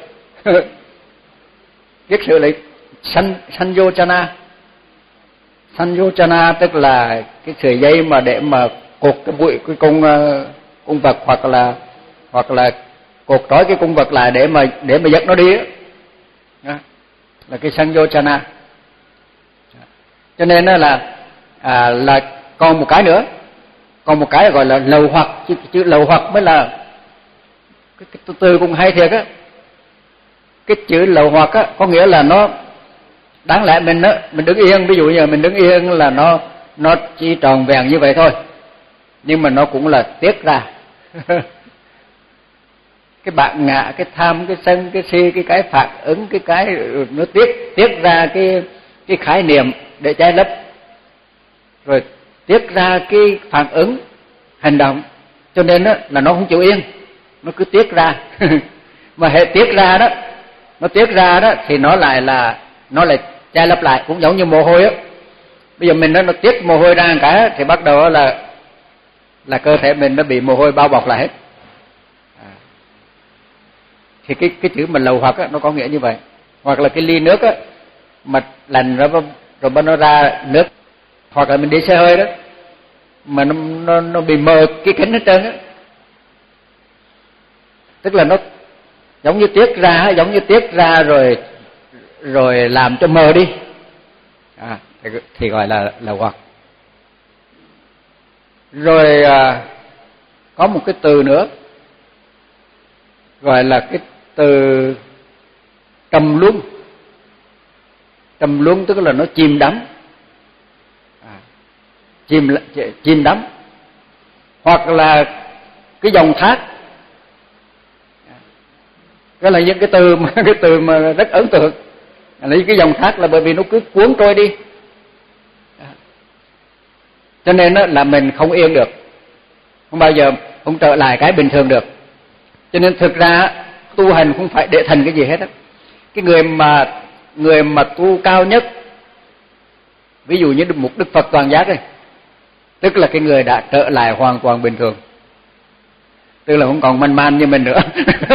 [SPEAKER 1] kiết sử là san sanjojana. Sanjojana tức là cái sợi dây mà để mà cột cái bụi cái cung cung vật, hoặc là hoặc là cột trói cái cung vật lại để mà để mà dẫn nó đi á, là cái sanjojana. Cho nên là à, là còn một cái nữa, còn một cái gọi là lầu hoặc. Chữ, chữ lầu hoặc mới là cái, cái từ cũng hay thiệt á. Cái chữ lầu hoặc á có nghĩa là nó đáng lẽ mình á mình đứng yên, ví dụ như mình đứng yên là nó nó chỉ tròn vẹn như vậy thôi, nhưng mà nó cũng là tiết ra. cái bản ngã, cái tham, cái sân, cái si, cái cái phản ứng, cái cái nó tiết tiết ra cái cái khái niệm để che lấp, rồi tiết ra cái phản ứng hành động, cho nên đó là nó không chịu yên, nó cứ tiết ra. Mà hệ tiết ra đó, nó tiết ra đó thì nó lại là nó lại che lấp lại, cũng giống như mồ hôi á. Bây giờ mình nó nó tiết mồ hôi ra một cái thì bắt đầu là là cơ thể mình nó bị mồ hôi bao bọc lại hết. À. Thì cái cái chữ mà lầu hoặc á nó có nghĩa như vậy. Hoặc là cái ly nước á mà lành rồi rồi bắt nó ra nước, hoặc là mình đi xe hơi đó mà nó nó nó bị mờ cái kính hết trơn á, tức là nó giống như tiết ra, giống như tiết ra rồi rồi làm cho mờ đi. À, thì, thì gọi là là hoặc. Rồi à, có một cái từ nữa gọi là cái từ trầm luân. Trầm luân tức là nó chìm đắm, à, chìm chìm đắm, hoặc là cái dòng thác. Đó là những cái từ mà cái từ mà rất ấn tượng. Lấy cái dòng thác là bởi vì nó cứ cuốn trôi đi, cho nên đó là mình không yên được, không bao giờ không trở lại cái bình thường được. Cho nên thực ra tu hành không phải để thành cái gì hết á. Cái người mà người mà tu cao nhất, ví dụ như một Đức Phật toàn giác này, tức là cái người đã trở lại hoàn toàn bình thường, tức là không còn manh man như mình nữa.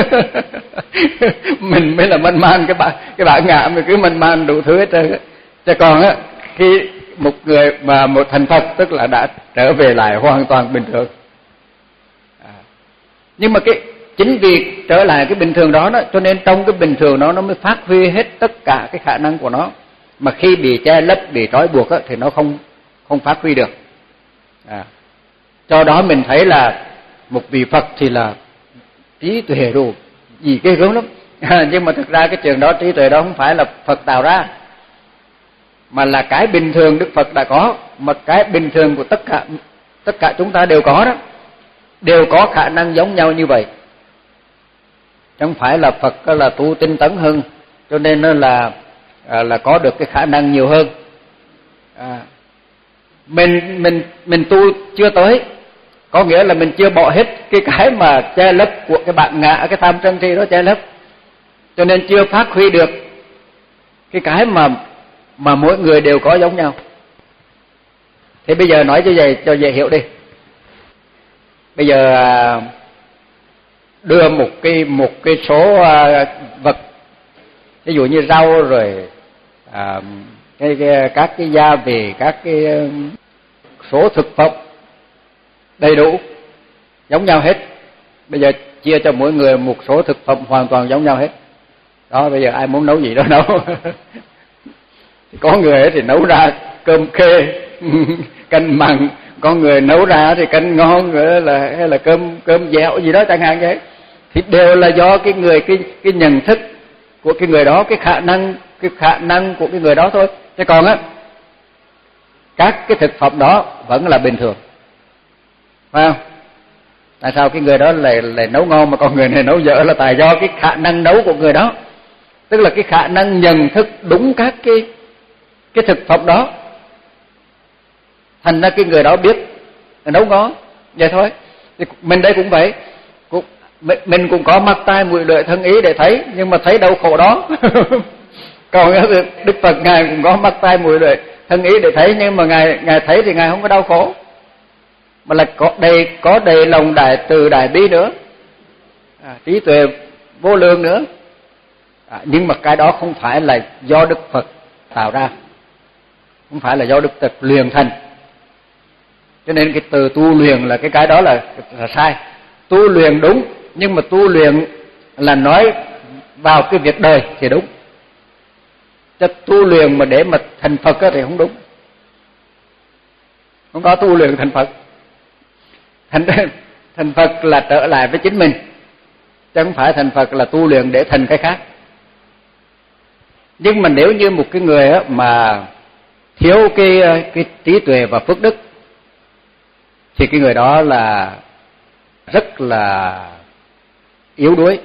[SPEAKER 1] Mình mới là manh man, cái bạn cái bạn ngã mình cứ manh man đủ thứ hết trơn. Chứ còn á, khi một người mà một thành Phật tức là đã trở về lại hoàn toàn bình thường. À. Nhưng mà cái chính vì trở lại cái bình thường đó đó, cho nên trong cái bình thường đó nó mới phát huy hết tất cả cái khả năng của nó. Mà khi bị che lấp, bị trói buộc á, thì nó không không phát huy được. À. Do đó mình thấy là một vị Phật thì là trí tuệ đủ gì ghê gớm lắm. À, nhưng mà thực ra cái chuyện đó, trí tuệ đó không phải là Phật tạo ra, mà là cái bình thường Đức Phật đã có, mà cái bình thường của tất cả tất cả chúng ta đều có đó, đều có khả năng giống nhau như vậy. Chẳng phải là Phật là tu tinh tấn hơn, cho nên nó là là có được cái khả năng nhiều hơn. À, mình mình mình tu chưa tới, có nghĩa là mình chưa bỏ hết cái cái mà che lấp của cái bản ngã, cái tham sân si đó che lấp, cho nên chưa phát huy được cái cái mà mà mỗi người đều có giống nhau. Thế bây giờ nói cho dễ cho dễ hiểu đi. Bây giờ đưa một cái một cái số vật, ví dụ như rau rồi à, cái, cái các cái gia vị, các cái số thực phẩm đầy đủ giống nhau hết. Bây giờ chia cho mỗi người một số thực phẩm hoàn toàn giống nhau hết. Đó, bây giờ ai muốn nấu gì đó nấu. Có người thì nấu ra cơm khê, canh mặn, có người nấu ra thì canh ngon, rồi là hay là cơm cơm dẻo gì đó chẳng hạn vậy. Thì đều là do cái người cái cái nhận thức của cái người đó, cái khả năng cái khả năng của cái người đó thôi. Chứ còn á, các cái thực phẩm đó vẫn là bình thường, phải không? Tại sao cái người đó lại lại nấu ngon mà con người này nấu dở? Là tại do cái khả năng nấu của người đó, tức là cái khả năng nhận thức đúng các cái cái thực phẩm đó, thành ra cái người đó biết nấu ngon vậy thôi. Thì mình đây cũng vậy, cũng mình cũng có mắt tai mũi lưỡi thân ý để thấy, nhưng mà thấy đâu khổ đó. Còn Đức Phật ngài cũng có mắt tai mũi lưỡi thân ý để thấy, nhưng mà ngài ngài thấy thì ngài không có đau khổ, mà là có đầy có đầy lòng đại từ đại bi nữa, à, trí tuệ vô lượng nữa. À, nhưng mà cái đó không phải là do Đức Phật tạo ra, không phải là do Đức Phật luyện thành. Cho nên cái từ tu luyện là cái cái đó là, là sai. Tu luyện đúng, nhưng mà tu luyện là nói vào cái việc đời thì đúng. Chứ tu luyện mà để mà thành Phật thì không đúng. Không có tu luyện thành Phật. Thành thành Phật là trở lại với chính mình, chứ không phải thành Phật là tu luyện để thành cái khác. Nhưng mà nếu như một cái người mà thiếu cái cái trí tuệ và phước đức, thì cái người đó là rất là yếu đuối,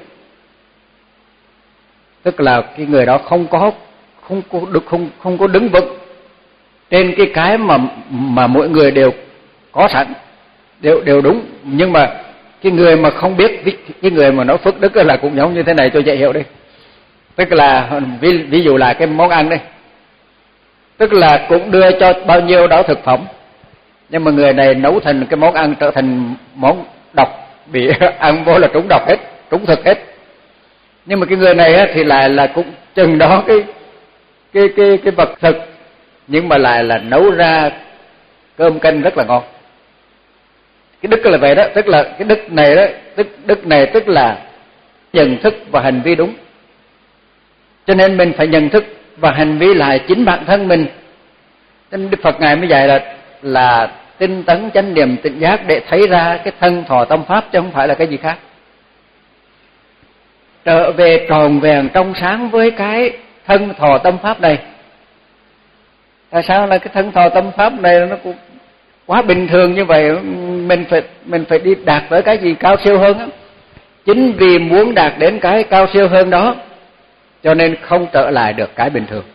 [SPEAKER 1] tức là cái người đó không có không có được không không có đứng vững trên cái cái mà mà mỗi người đều có sẵn, đều đều đúng. Nhưng mà cái người mà không biết, cái người mà nói phước đức là cũng giống như thế này, tôi dễ hiểu đi. Tức là ví, ví dụ là cái món ăn đây, tức là cũng đưa cho bao nhiêu đó thực phẩm, nhưng mà người này nấu thành cái món ăn trở thành món độc, bị ăn vô là trúng độc hết, trúng thực hết. Nhưng mà cái người này thì lại là cũng chừng đó cái cái cái cái vật thực, nhưng mà lại là nấu ra cơm canh rất là ngon. Cái đức là vậy đó, tức là cái đức này đó, tức đức này tức là nhận thức và hành vi đúng. Cho nên mình phải nhận thức và hành vi lại chính bản thân mình. Nên Đức Phật ngài mới dạy là là tinh tấn chánh niệm tỉnh giác để thấy ra cái thân thọ tâm pháp, chứ không phải là cái gì khác. Trở về tròn vẹn trong sáng với cái thân thọ tâm pháp này. Tại sao là cái thân thọ tâm pháp này nó cũng quá bình thường như vậy, mình phải mình phải đi đạt tới cái gì cao siêu hơn á. Chính vì muốn đạt đến cái cao siêu hơn đó, cho nên không trở lại được cái bình thường.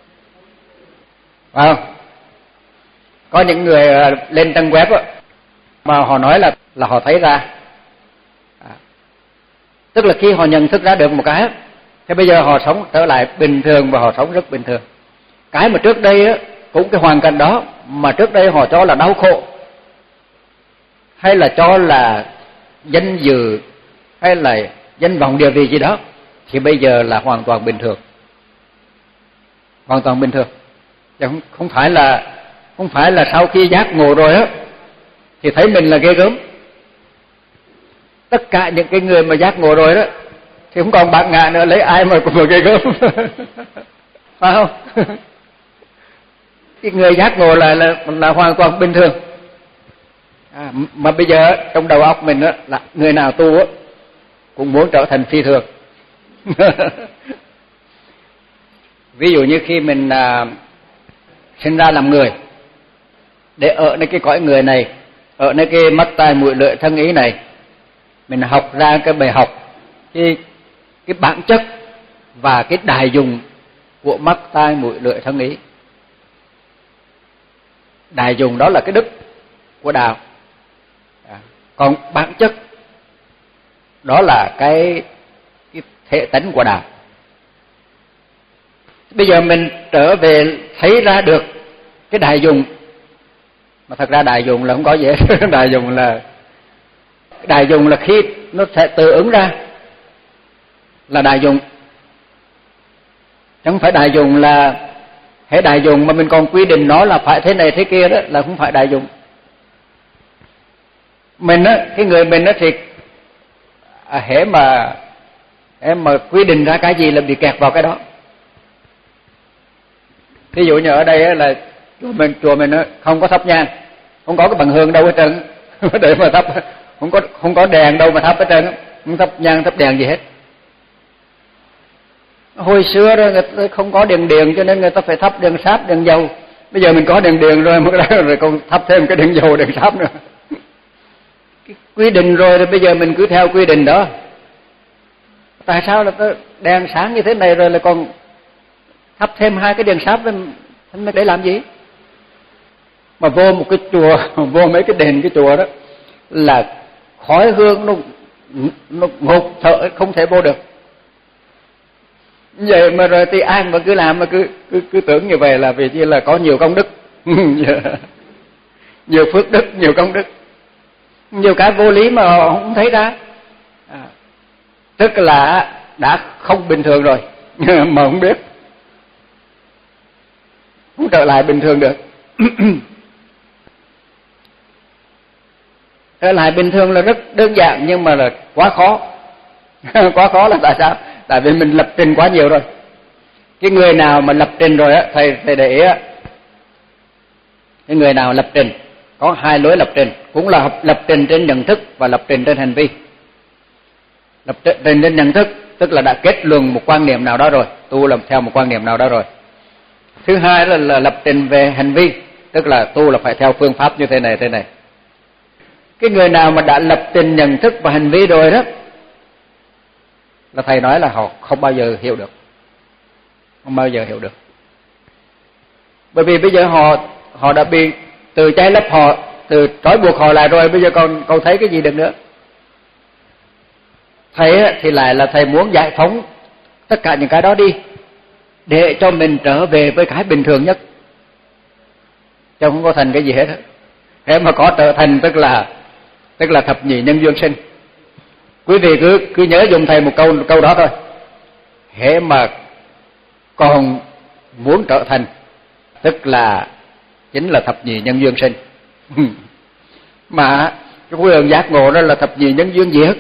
[SPEAKER 1] Phải không? Có những người lên trang web á, mà họ nói là là họ thấy ra, à, tức là khi họ nhận thức ra được một cái, thì bây giờ họ sống trở lại bình thường và họ sống rất bình thường. Cái mà trước đây á, cũng cái hoàn cảnh đó mà trước đây họ cho là đau khổ, hay là cho là danh dự, hay là danh vọng địa vị gì đó, thì bây giờ là hoàn toàn bình thường, hoàn toàn bình thường. Chứ không, không phải là không phải là sau khi giác ngộ rồi á thì thấy mình là ghê gớm. Tất cả những cái người mà giác ngộ rồi đó thì không còn bạc ngạ nữa, lấy ai mà cũng ghê gớm. Phải không? Cái người giác ngộ là là, là hoàn toàn bình thường. À, mà bây giờ trong đầu óc mình á là người nào tu á cũng muốn trở thành phi thường. Ví dụ như khi mình à, sinh ra làm người, để ở nơi cái cõi người này, ở nơi cái mắt tai mũi lưỡi thân ý này, mình học ra cái bài học, cái cái bản chất và cái đại dụng của mắt tai mũi lưỡi thân ý. Đại dụng đó là cái đức của đạo, à, còn bản chất đó là cái cái thể tánh của đạo. Bây giờ mình trở về thấy ra được cái đại dụng, mà thật ra đại dụng là không có gì hết. Đại dụng là đại dụng là khi nó sẽ tự ứng ra là đại dụng, chẳng phải đại dụng là hệ đại dụng mà mình còn quy định nó là phải thế này thế kia, đó là không phải đại dụng. Mình á, cái người mình á thì à, hễ mà hễ mà quy định ra cái gì là bị kẹt vào cái đó. Ví dụ như ở đây á, là chùa mình chùa mình á, không có thắp nhang, không có cái bằng hương đâu hết trơn, để mà thắp, không có không có đèn đâu mà thắp hết trơn, không thắp nhang thắp đèn gì hết. Hồi xưa đó người ta không có đèn điện cho nên người ta phải thắp đèn sáp, đèn dầu. Bây giờ mình có đèn điện rồi, rồi còn thắp thêm cái đèn dầu, đèn sáp nữa. Cái quy định rồi thì bây giờ mình cứ theo quy định đó. Tại sao là đèn sáng như thế này rồi lại còn thắp thêm hai cái đèn sáp lên để làm gì? Mà vô một cái chùa, vô mấy cái đền cái chùa đó là khói hương nó nó ngột thở không thể vô được. Vậy mà rồi thì ai mà cứ làm mà cứ cứ cứ tưởng như vậy là vì chi là có nhiều công đức. Nhiều phước đức, nhiều công đức. Nhiều cái vô lý mà họ không thấy ra. À, tức là đã không bình thường rồi mà không biết. Không trở lại bình thường được. Trở lại bình thường là rất đơn giản nhưng mà là quá khó. Quá khó là tại sao? Tại vì mình lập trình quá nhiều rồi. Cái người nào mà lập trình rồi á, thầy thầy để ý á, cái người nào lập trình có hai lối lập trình, cũng là lập trình trên nhận thức và lập trình trên hành vi. Lập trình trên nhận thức tức là đã kết luận một quan niệm nào đó rồi, tu làm theo một quan niệm nào đó rồi. Thứ hai là, là lập trình về hành vi, tức là tu là phải theo phương pháp như thế này thế này. Cái người nào mà đã lập trình nhận thức và hành vi rồi đó là thầy nói là họ không bao giờ hiểu được, không bao giờ hiểu được. Bởi vì bây giờ họ họ đã bị từ che lấp họ, từ trói buộc họ lại rồi, bây giờ còn còn thấy cái gì được nữa. Thầy thì lại là thầy muốn giải phóng tất cả những cái đó đi, để cho mình trở về với cái bình thường nhất, chứ không có thành cái gì hết. Thế mà có trở thành tức là tức là thập nhị nhân duyên sinh. Quý vị cứ cứ nhớ dùng thầy một câu câu đó thôi. Hễ mà còn muốn trở thành, tức là chính là thập nhị nhân duyên sinh. Mà cái đường giác ngộ đó là thập nhị nhân duyên diệt,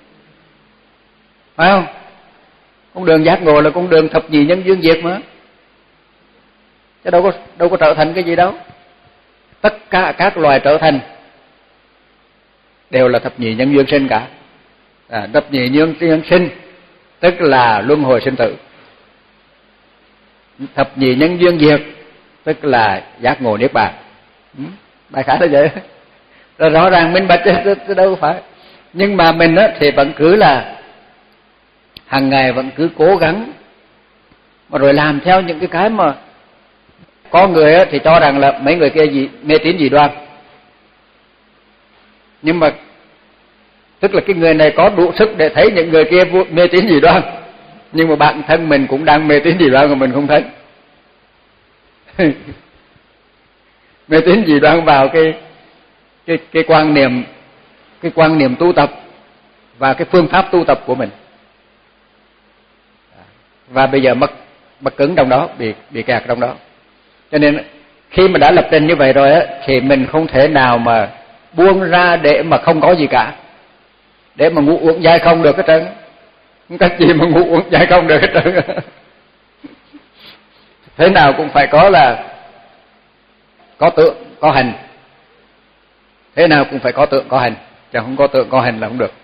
[SPEAKER 1] phải không? Con đường giác ngộ là con đường thập nhị nhân duyên diệt mà, chứ đâu có đâu có trở thành cái gì đâu. Tất cả các loài trở thành đều là thập nhị nhân duyên sinh cả. À, thập nhị nhân duyên sinh tức là luân hồi sinh tử. Thập nhị nhân duyên diệt tức là giác ngộ niết bàn. Ừ, đại khái là vậy. Rồi rõ ràng minh bạch chứ đâu phải. Nhưng mà mình á thì vẫn cứ là hàng ngày vẫn cứ cố gắng mà rồi làm theo những cái cái mà có người á thì cho rằng là mấy người kia gì mê tín dị đoan. Nhưng mà tức là cái người này có đủ sức để thấy những người kia mê tín dị đoan, nhưng mà bản thân mình cũng đang mê tín dị đoan mà mình không thấy. Mê tín dị đoan vào cái cái cái quan niệm cái quan niệm tu tập và cái phương pháp tu tập của mình, và bây giờ mắc mắc cứng trong đó, bị bị kẹt trong đó. Cho nên khi mà đã lập trình như vậy rồi á thì mình không thể nào mà buông ra để mà không có gì cả, để mà ngủ uống dài không được hết trơn. Không cách gì mà ngủ uống dài không được hết trơn. Thế nào cũng phải có là có tượng có hành, thế nào cũng phải có tượng có hành, chứ không có tượng có hành là không được.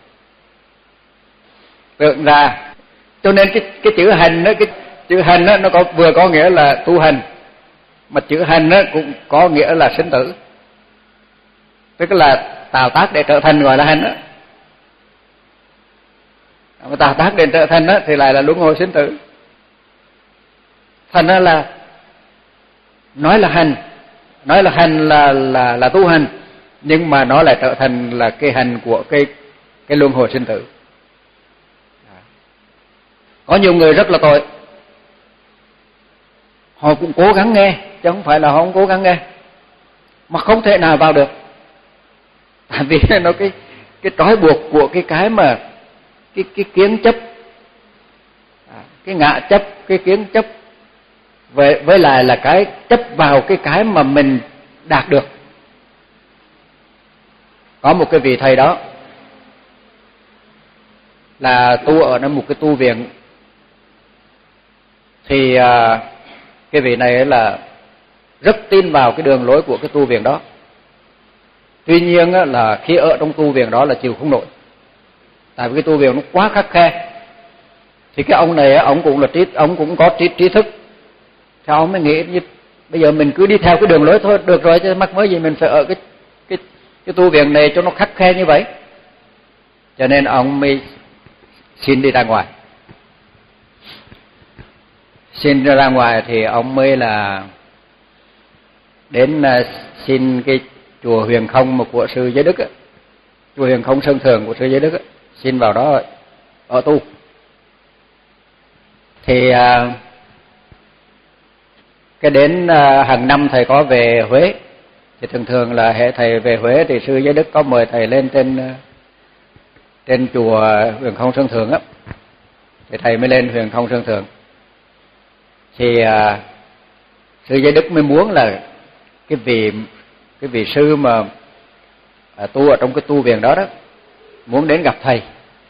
[SPEAKER 1] Tượng ra, cho nên cái cái chữ hành đó, cái chữ hành đó, nó có vừa có nghĩa là tu hành, mà chữ hành đó cũng có nghĩa là sinh tử, tức là tạo tác để trở thành gọi là hành đó. Mà tạo tác để trở thành đó thì lại là luân hồi sinh tử. Thành ra là nói là hành, nói là hành là là là tu hành, nhưng mà nó lại trở thành là cái hành của cái cái luân hồi sinh tử. Có nhiều người rất là tội, họ cũng cố gắng nghe, chứ không phải là họ không cố gắng nghe, mà không thể nào vào được. Tại vì nó cái cái trói buộc của cái cái mà cái cái kiến chấp, cái ngã chấp, cái kiến chấp, với với lại là cái chấp vào cái cái mà mình đạt được. Có một cái vị thầy đó là tu ở một cái tu viện, thì à, cái vị này là rất tin vào cái đường lối của cái tu viện đó. Tuy nhiên là khi ở trong tu viện đó là chịu không nổi, tại vì cái tu viện nó quá khắt khe. Thì cái ông này ông cũng là trí, ông cũng có trí trí thức, thì ông mới nghĩ như bây giờ mình cứ đi theo cái đường lối thôi được rồi, chứ mắc mới gì mình phải ở cái cái cái tu viện này cho nó khắt khe như vậy. Cho nên ông mới xin đi ra ngoài. Xin ra ngoài thì ông mới là đến xin cái chùa Huyền Không mà của sư Giới Đức á, chùa Huyền Không Sơn Thường của sư Giới Đức á, xin vào đó ở tu. Thì cái đến hàng năm thầy có về Huế, thì thường thường là hệ thầy về Huế thì sư Giới Đức có mời thầy lên trên trên chùa Huyền Không Sơn Thường á, thì thầy mới lên Huyền Không Sơn Thường. Thì à, sư Giới Đức mới muốn là cái vị cái vị sư mà à, tu ở trong cái tu viện đó đó muốn đến gặp thầy.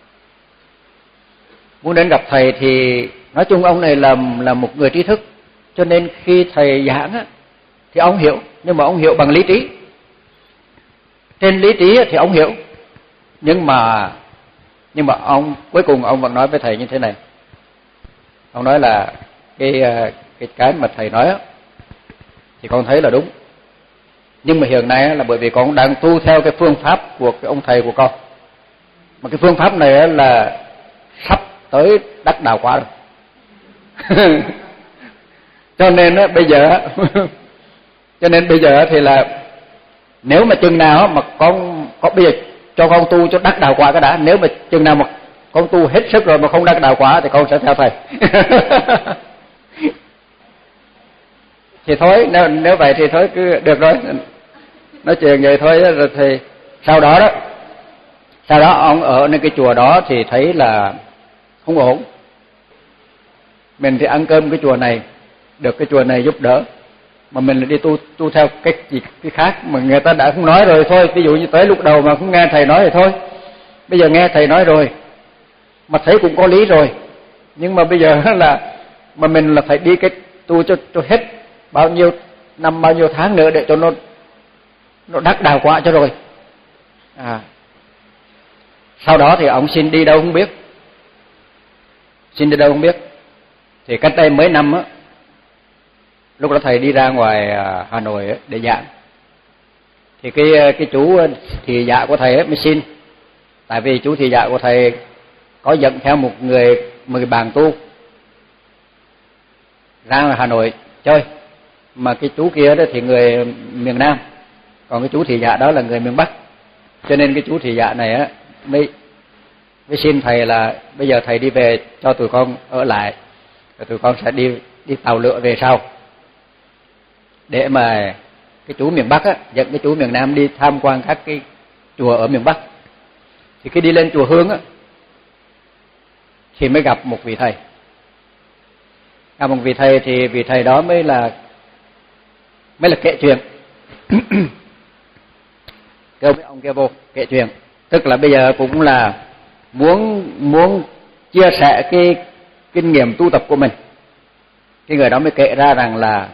[SPEAKER 1] Muốn đến gặp thầy thì nói chung ông này là là một người trí thức, cho nên khi thầy giảng á thì ông hiểu, nhưng mà ông hiểu bằng lý trí. Trên lý trí thì ông hiểu, nhưng mà nhưng mà ông cuối cùng ông vẫn nói với thầy như thế này. Ông nói là cái cái cái mà thầy nói á, thì con thấy là đúng, nhưng mà hiện nay là bởi vì con đang tu theo cái phương pháp của cái ông thầy của con, mà cái phương pháp này là sắp tới đắc đạo quả rồi. Cho nên á, bây giờ cho nên bây giờ thì là nếu mà chừng nào mà con có bây giờ cho con tu cho đắc đạo quả cái đã, nếu mà chừng nào mà con tu hết sức rồi mà không đắc đạo quả thì con sẽ theo thầy. Thì thôi, nếu nếu vậy thì thôi cứ được rồi, nói chuyện vậy thôi. Rồi thì sau đó đó sau đó ông ở nơi cái chùa đó thì thấy là không ổn. Mình thì ăn cơm cái chùa này, được cái chùa này giúp đỡ, mà mình lại đi tu tu theo cách gì cái khác mà người ta đã không nói rồi thôi. Ví dụ như tới lúc đầu mà không nghe thầy nói thì thôi, bây giờ nghe thầy nói rồi mà thấy cũng có lý rồi, nhưng mà bây giờ là mà mình là phải đi cái tu cho cho hết bao nhiêu năm bao nhiêu tháng nữa để cho nó nó đắc đạo quả cho rồi. À, sau đó thì ông xin đi đâu không biết, xin đi đâu không biết. Thì cách đây mấy năm á, lúc đó thầy đi ra ngoài Hà Nội để giảng, thì cái cái chú thị dạ của thầy ấy mới xin, tại vì chú thị dạ của thầy có dẫn theo một người một người bạn tu ra Hà Nội chơi, mà cái chú kia đó thì người miền Nam, còn cái chú thị dạ đó là người miền Bắc, cho nên cái chú thị dạ này á mới mới xin thầy là bây giờ thầy đi về cho tụi con ở lại, rồi tụi con sẽ đi đi tàu lửa về sau, để mà cái chú miền Bắc á dẫn cái chú miền Nam đi tham quan các cái chùa ở miền Bắc. Thì khi đi lên chùa Hương á thì mới gặp một vị thầy. Gặp một vị thầy thì vị thầy đó mới là mới là kể chuyện. Kêu mấy ông kia vô kể chuyện, tức là bây giờ cũng là muốn muốn chia sẻ cái kinh nghiệm tu tập của mình. Cái người đó mới kể ra rằng là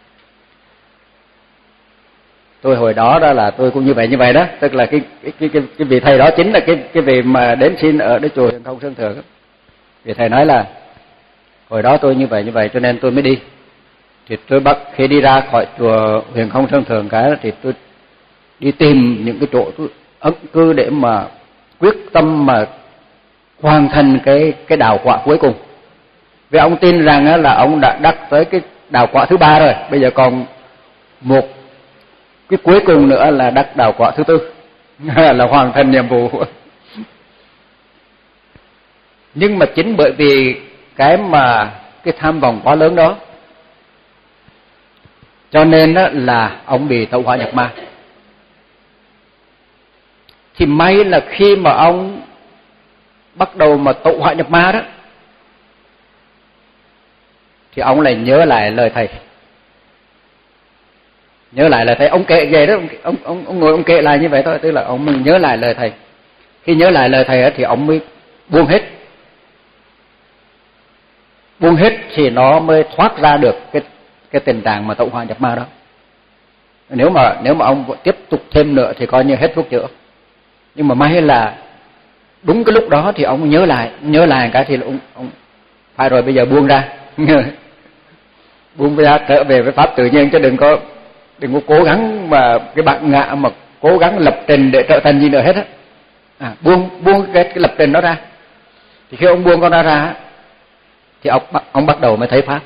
[SPEAKER 1] tôi hồi đó đó là tôi cũng như vậy như vậy đó, tức là cái cái cái cái vị thầy đó chính là cái cái vị mà đến xin ở cái chùa Huyền Không Sơn Thượng. Vị thầy nói là hồi đó tôi như vậy như vậy cho nên tôi mới đi. Thì tôi bắt khi đi ra khỏi chùa Huyền Không Sơn Thượng cái thì tôi đi tìm những cái chỗ tôi ẩn cư để mà quyết tâm mà hoàn thành cái cái đạo quả cuối cùng. Vì ông tin rằng là ông đã đắc tới cái đạo quả thứ ba rồi, bây giờ còn một cái cuối cùng nữa là đắc đạo quả thứ tư, là hoàn thành nhiệm vụ. Nhưng mà chính bởi vì cái mà cái tham vọng quá lớn đó, cho nên là ông bị tẩu hỏa nhập ma. Thì may là khi mà ông bắt đầu mà tẩu hỏa nhập ma đó, thì ông lại nhớ lại lời thầy. Nhớ lại lời thầy, ông kể về đó, ông ông ông ngồi ông kể lại như vậy thôi, tức là ông nhớ lại lời thầy. Khi nhớ lại lời thầy đó, thì ông mới buông hết. Buông hết thì nó mới thoát ra được cái cái tình trạng mà tẩu hỏa nhập ma đó. Nếu mà nếu mà ông tiếp tục thêm nữa thì coi như hết thuốc chữa. Nhưng mà may là đúng cái lúc đó thì ông nhớ lại, nhớ lại cái thì ông ông phải rồi, bây giờ buông ra. Buông ra trở về với pháp tự nhiên, chứ đừng có đừng có cố gắng mà cái bản ngã mà cố gắng lập trình để trở thành gì nữa hết á. À, buông buông cái, cái lập trình đó ra. Thì khi ông buông con đó ra thì ông ông bắt đầu mới thấy pháp.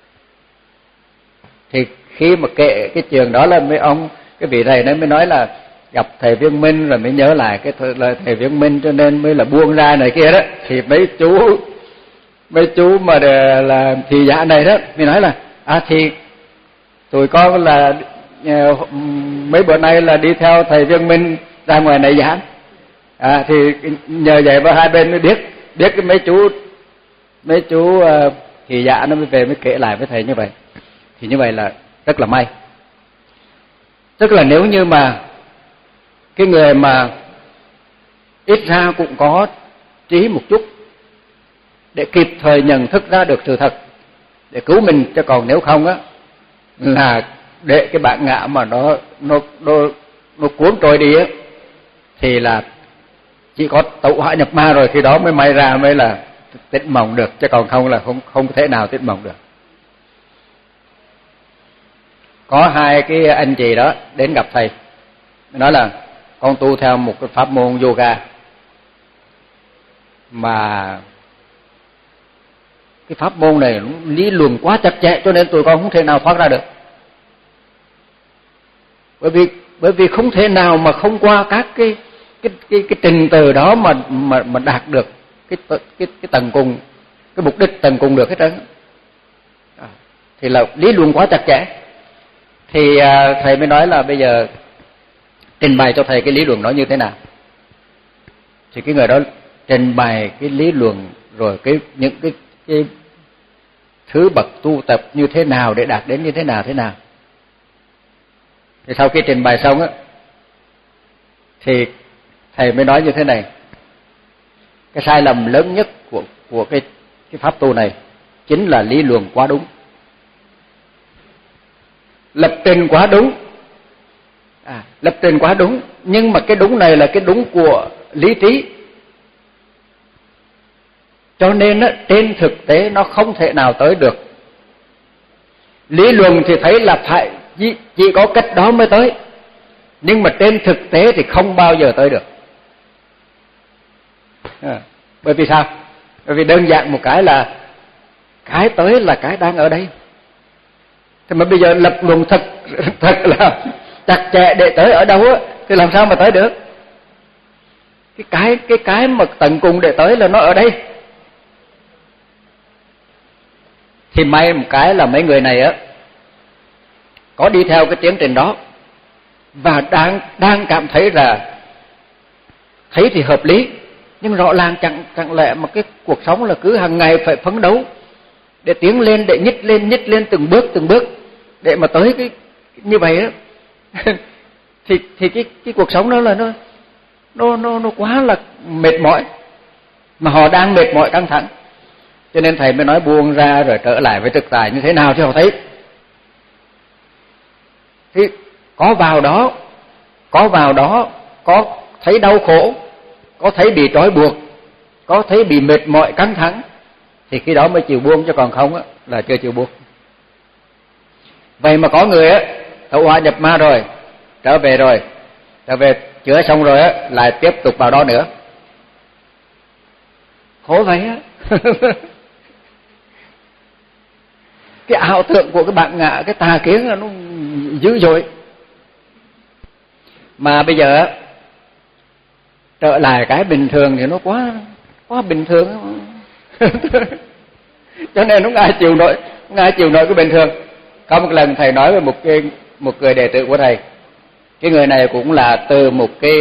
[SPEAKER 1] Thì khi mà kể cái chuyện đó là mấy ông cái vị thầy này mới nói là gặp thầy Viên Minh rồi mới nhớ lại cái lời thầy Viên Minh cho nên mới là buông ra này kia đó. Thì mấy chú mấy chú mà là thị giả này đó mới nói là à thì tụi con là mấy bữa nay là đi theo thầy Viên Minh ra ngoài này giảng. À thì nhờ vậy mà hai bên mới biết biết cái mấy chú mấy chú thị giả nó mới về mới kể lại với thầy như vậy. Thì như vậy là rất là may. Tức là nếu như mà cái người mà ít ra cũng có trí một chút để kịp thời nhận thức ra được sự thật để cứu mình, chứ còn nếu không á là để cái bản ngã mà nó nó nó nó cuốn trôi đi á thì là chỉ có tẩu hỏa nhập ma rồi, khi đó mới may ra mới là tỉnh mộng được, chứ còn không là không không thể nào tỉnh mộng được. Có hai cái anh chị đó đến gặp thầy, nói là con tu theo một cái pháp môn yoga mà cái pháp môn này lý luận quá chặt chẽ cho nên tụi con không thể nào thoát ra được. Bởi vì bởi vì không thể nào mà không qua các cái cái cái cái trình tự đó mà mà mà đạt được cái cái cái tầng cùng, cái mục đích tầng cùng được hết trơn. À, thì là lý luận quá chặt chẽ. Thì à, thầy mới nói là bây giờ trình bày cho thầy cái lý luận đó như thế nào. Thì cái người đó trình bày cái lý luận rồi cái những cái cái thứ bậc tu tập như thế nào để đạt đến như thế nào thế nào. Thì sau khi trình bày xong á, thì thầy mới nói như thế này: cái sai lầm lớn nhất của của cái cái pháp tu này chính là lý luận quá đúng, lập trình quá đúng. À, lập trình quá đúng, nhưng mà cái đúng này là cái đúng của lý trí. Cho nên á, trên thực tế nó không thể nào tới được. Lý luận thì thấy là phải chỉ có cách đó mới tới, nhưng mà trên thực tế thì không bao giờ tới được. À, bởi vì sao? Bởi vì đơn giản một cái là cái tới là cái đang ở đây. Thì mà bây giờ lập luận thật thật là chặt chẽ để tới ở đâu á, thì làm sao mà tới được? Cái cái cái cái mà tận cùng để tới là nó ở đây. Thì may một cái là mấy người này á có đi theo cái tiến trình đó và đang đang cảm thấy là thấy thì hợp lý, nhưng rõ ràng chẳng chẳng lẽ mà cái cuộc sống là cứ hàng ngày phải phấn đấu để tiến lên, để nhích lên nhích lên từng bước từng bước để mà tới cái như vậy á. thì thì cái cái cuộc sống đó là nó nó nó nó quá là mệt mỏi, mà họ đang mệt mỏi căng thẳng. Cho nên thầy mới nói buông ra rồi trở lại với thực tại như thế nào thì họ thấy. Thì có vào đó, có vào đó, có thấy đau khổ, có thấy bị trói buộc, có thấy bị mệt mỏi căng thẳng, thì khi đó mới chịu buông, chứ còn không á là chưa chịu buông. Vậy mà có người á tẩu hỏa nhập ma rồi, trở về rồi, trở về chữa xong rồi á lại tiếp tục vào đó nữa. Khổ vậy á. Cái ảo tưởng của cái bản ngã, cái tà kiến là nó dữ dội. Mà bây giờ trở lại cái bình thường thì nó quá quá bình thường. Cho nên nó ngại chịu nổi, ngại chịu nổi cái bình thường. Có một lần thầy nói với một cái một người đệ tử của thầy. Cái người này cũng là từ một cái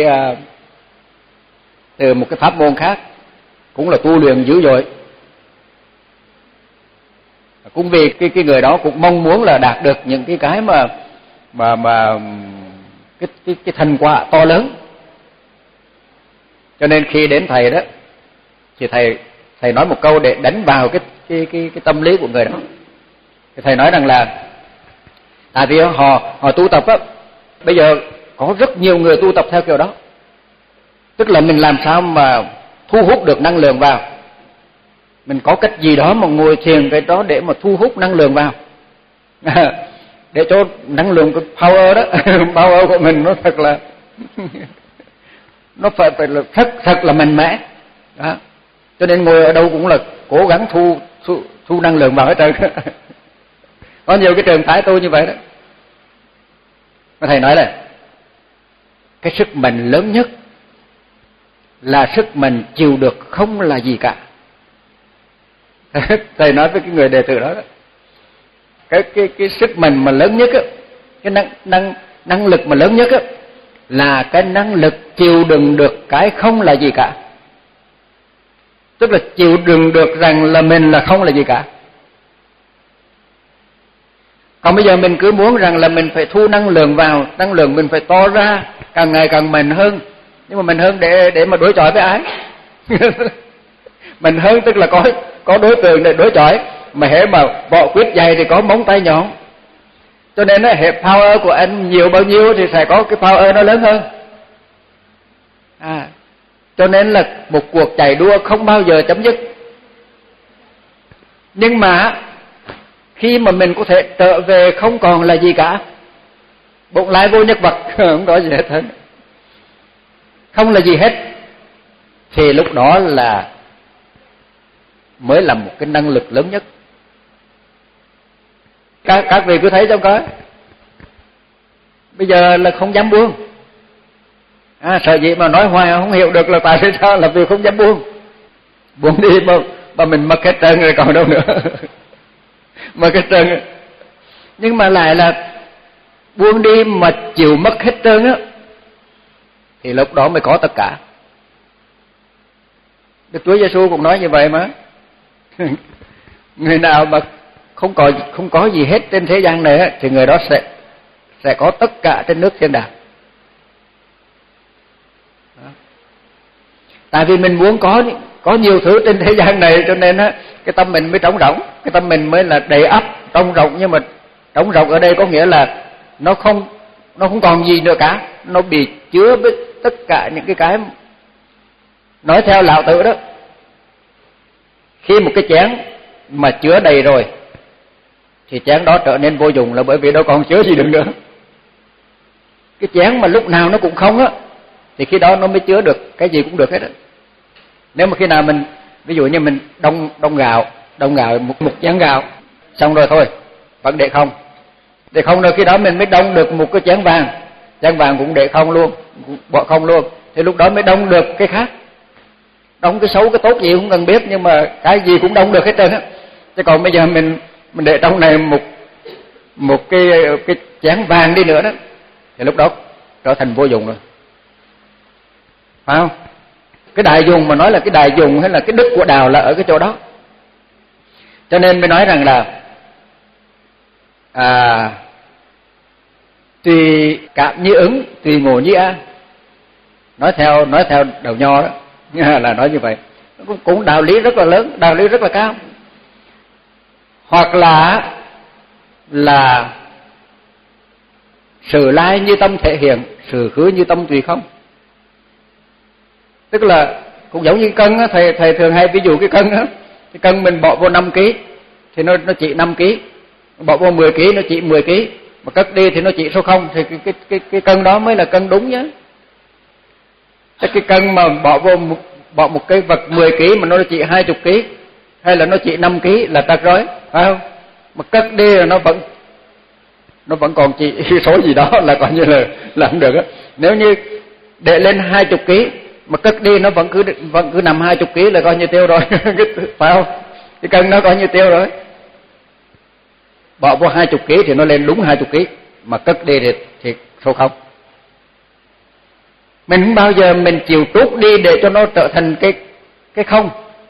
[SPEAKER 1] từ một cái pháp môn khác, cũng là tu luyện dữ dội. Cũng vì cái cái người đó cũng mong muốn là đạt được những cái cái mà mà mà cái cái cái thành quả to lớn. Cho nên khi đến thầy đó thì thầy thầy nói một câu để đánh vào cái cái cái cái tâm lý của người đó. Thì thầy nói rằng là tại vì họ họ tu tập á, bây giờ có rất nhiều người tu tập theo kiểu đó. Tức là mình làm sao mà thu hút được năng lượng vào. Mình có cách gì đó mà ngồi thiền cái đó để mà thu hút năng lượng vào. Để cho năng lượng cái power đó, power của mình nó thật là nó phải phải là thật thật là mạnh mẽ. Đó. Cho nên ngồi ở đâu cũng là cố gắng thu thu, thu năng lượng vào hết trơn. Có nhiều cái trường phái tu như vậy đó. Mà thầy nói là cái sức mạnh lớn nhất là sức mạnh chịu được không là gì cả. Thầy nói với cái người đệ tử đó, đó. Cái cái cái sức mạnh mà lớn nhất á, cái năng năng năng lực mà lớn nhất á là cái năng lực chịu đựng được cái không là gì cả. Tức là chịu đựng được rằng là mình là không là gì cả. Còn bây giờ mình cứ muốn rằng là mình phải thu năng lượng vào, năng lượng mình phải to ra, càng ngày càng mạnh hơn. Nhưng mà mạnh hơn để để mà đối chọi với ai? Mạnh hơn tức là có có đối tượng để đối chọi, mà hễ mà vỏ quýt dày thì có móng tay nhọn. Cho nên á, hệ power của anh nhiều bao nhiêu thì sẽ có cái power nó lớn hơn. À, cho nên là một cuộc chạy đua không bao giờ chấm dứt. Nhưng mà khi mà mình có thể trở về không còn là gì cả, bỗng lại vô nhất vật, không có gì hết hết, không là gì hết, thì lúc đó là mới là một cái năng lực lớn nhất. Các các vị cứ thấy trong có. Bây giờ là không dám buông. À, sợ gì mà nói hoài không hiểu được là tại sao, là vì không dám buông. Buông đi mà, mà mình mất hết trơn rồi còn đâu nữa. Mất hết trơn rồi. Nhưng mà lại là buông đi mà chịu mất hết trơn á, thì lúc đó mới có tất cả. Đức Chúa Giêsu cũng nói như vậy mà. Người nào mà không có không có gì hết trên thế gian này á, thì người đó sẽ sẽ có tất cả trên nước thiên đàng. Tại vì mình muốn có có nhiều thứ trên thế gian này, cho nên á cái tâm mình mới trống rỗng, cái tâm mình mới là đầy ắp, trống rỗng. Nhưng mà trống rỗng ở đây có nghĩa là nó không nó không còn gì nữa cả, nó bị chứa với tất cả những cái cái nói theo lão tử đó. Khi một cái chén mà chứa đầy rồi thì chén đó trở nên vô dụng, là bởi vì đâu còn chứa gì được nữa. Cái chén mà lúc nào nó cũng không á, thì khi đó nó mới chứa được cái gì cũng được hết á. Nếu mà khi nào mình, ví dụ như mình đông đông gạo, đông gạo một một chén gạo, xong rồi thôi, vẫn để không, để không rồi khi đó mình mới đông được một cái chén vàng, chén vàng cũng để không luôn, bỏ không luôn, thì lúc đó mới đông được cái khác. Đông cái xấu cái tốt gì cũng cần biết, nhưng mà cái gì cũng đông được hết trơn á. Chứ còn bây giờ mình mình để trong này một một cái cái chén vàng đi nữa đó, thì lúc đó trở thành vô dụng rồi, phải không? Cái đại dùng mà nói là cái đại dùng hay là cái đức của đạo là ở cái chỗ đó. Cho nên mới nói rằng là à, tùy cảm như ứng, tùy ngộ như an. Nói theo nói theo đầu nho đó là nói như vậy. Cũng, cũng đạo lý rất là lớn, đạo lý rất là cao. Hoặc là là sự lai như tâm thể hiện, sự khứ như tâm tùy không. Tức là cũng giống như cân á, thầy thầy thường hay ví dụ cái cân á, cái cân mình bỏ vô năm ký thì nó nó chỉ năm ký, bỏ vô mười ký nó chỉ mười ký, mà cất đi thì nó chỉ số không, thì cái cái cái cái cân đó mới là cân đúng nhá. Cái cái cân mà bỏ vô một, bỏ một cái vật mười ký mà nó chỉ hai mươi ký hay là nó chỉ năm ký là trật rối, phải không? Mà cất đi là nó vẫn nó vẫn còn chỉ số gì đó là coi như là làm được á. Nếu như để lên hai mươi ký mà cất đi nó vẫn cứ vẫn cứ nằm hai mươi ký là coi như tiêu rồi, phải không? Cái cân nó coi như tiêu rồi. Bỏ vô hai mươi ký thì nó lên đúng hai mươi ký, mà cất đi thì, thì số không. Mình không bao giờ mình chịu trút đi để cho nó trở thành cái cái không,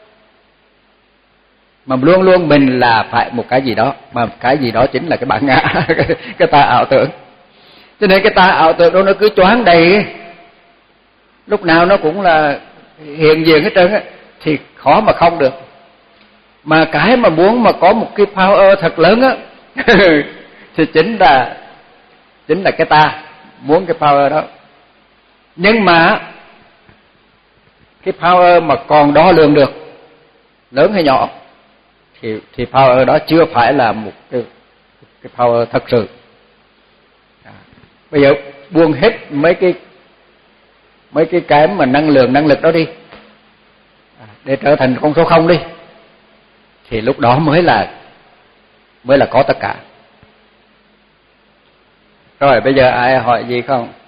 [SPEAKER 1] mà luôn luôn mình là phải một cái gì đó, mà cái gì đó chính là cái bản ngã, cái, cái ta ảo tưởng. Cho nên cái ta ảo tưởng đó nó cứ choáng đầy, lúc nào nó cũng là hiện diện hết trơn á, thì khó mà không được. Mà cái mà muốn mà có một cái power thật lớn á thì chính là chính là cái ta muốn cái power đó. Nhưng mà cái power mà còn đo lường được lớn hay nhỏ thì thì power đó chưa phải là một cái cái power thật sự. À, bây giờ buông hết mấy cái mấy cái cái mà năng lượng năng lực đó đi, à, để trở thành con số không đi, thì lúc đó mới là mới là có tất cả. Rồi bây giờ ai hỏi gì không?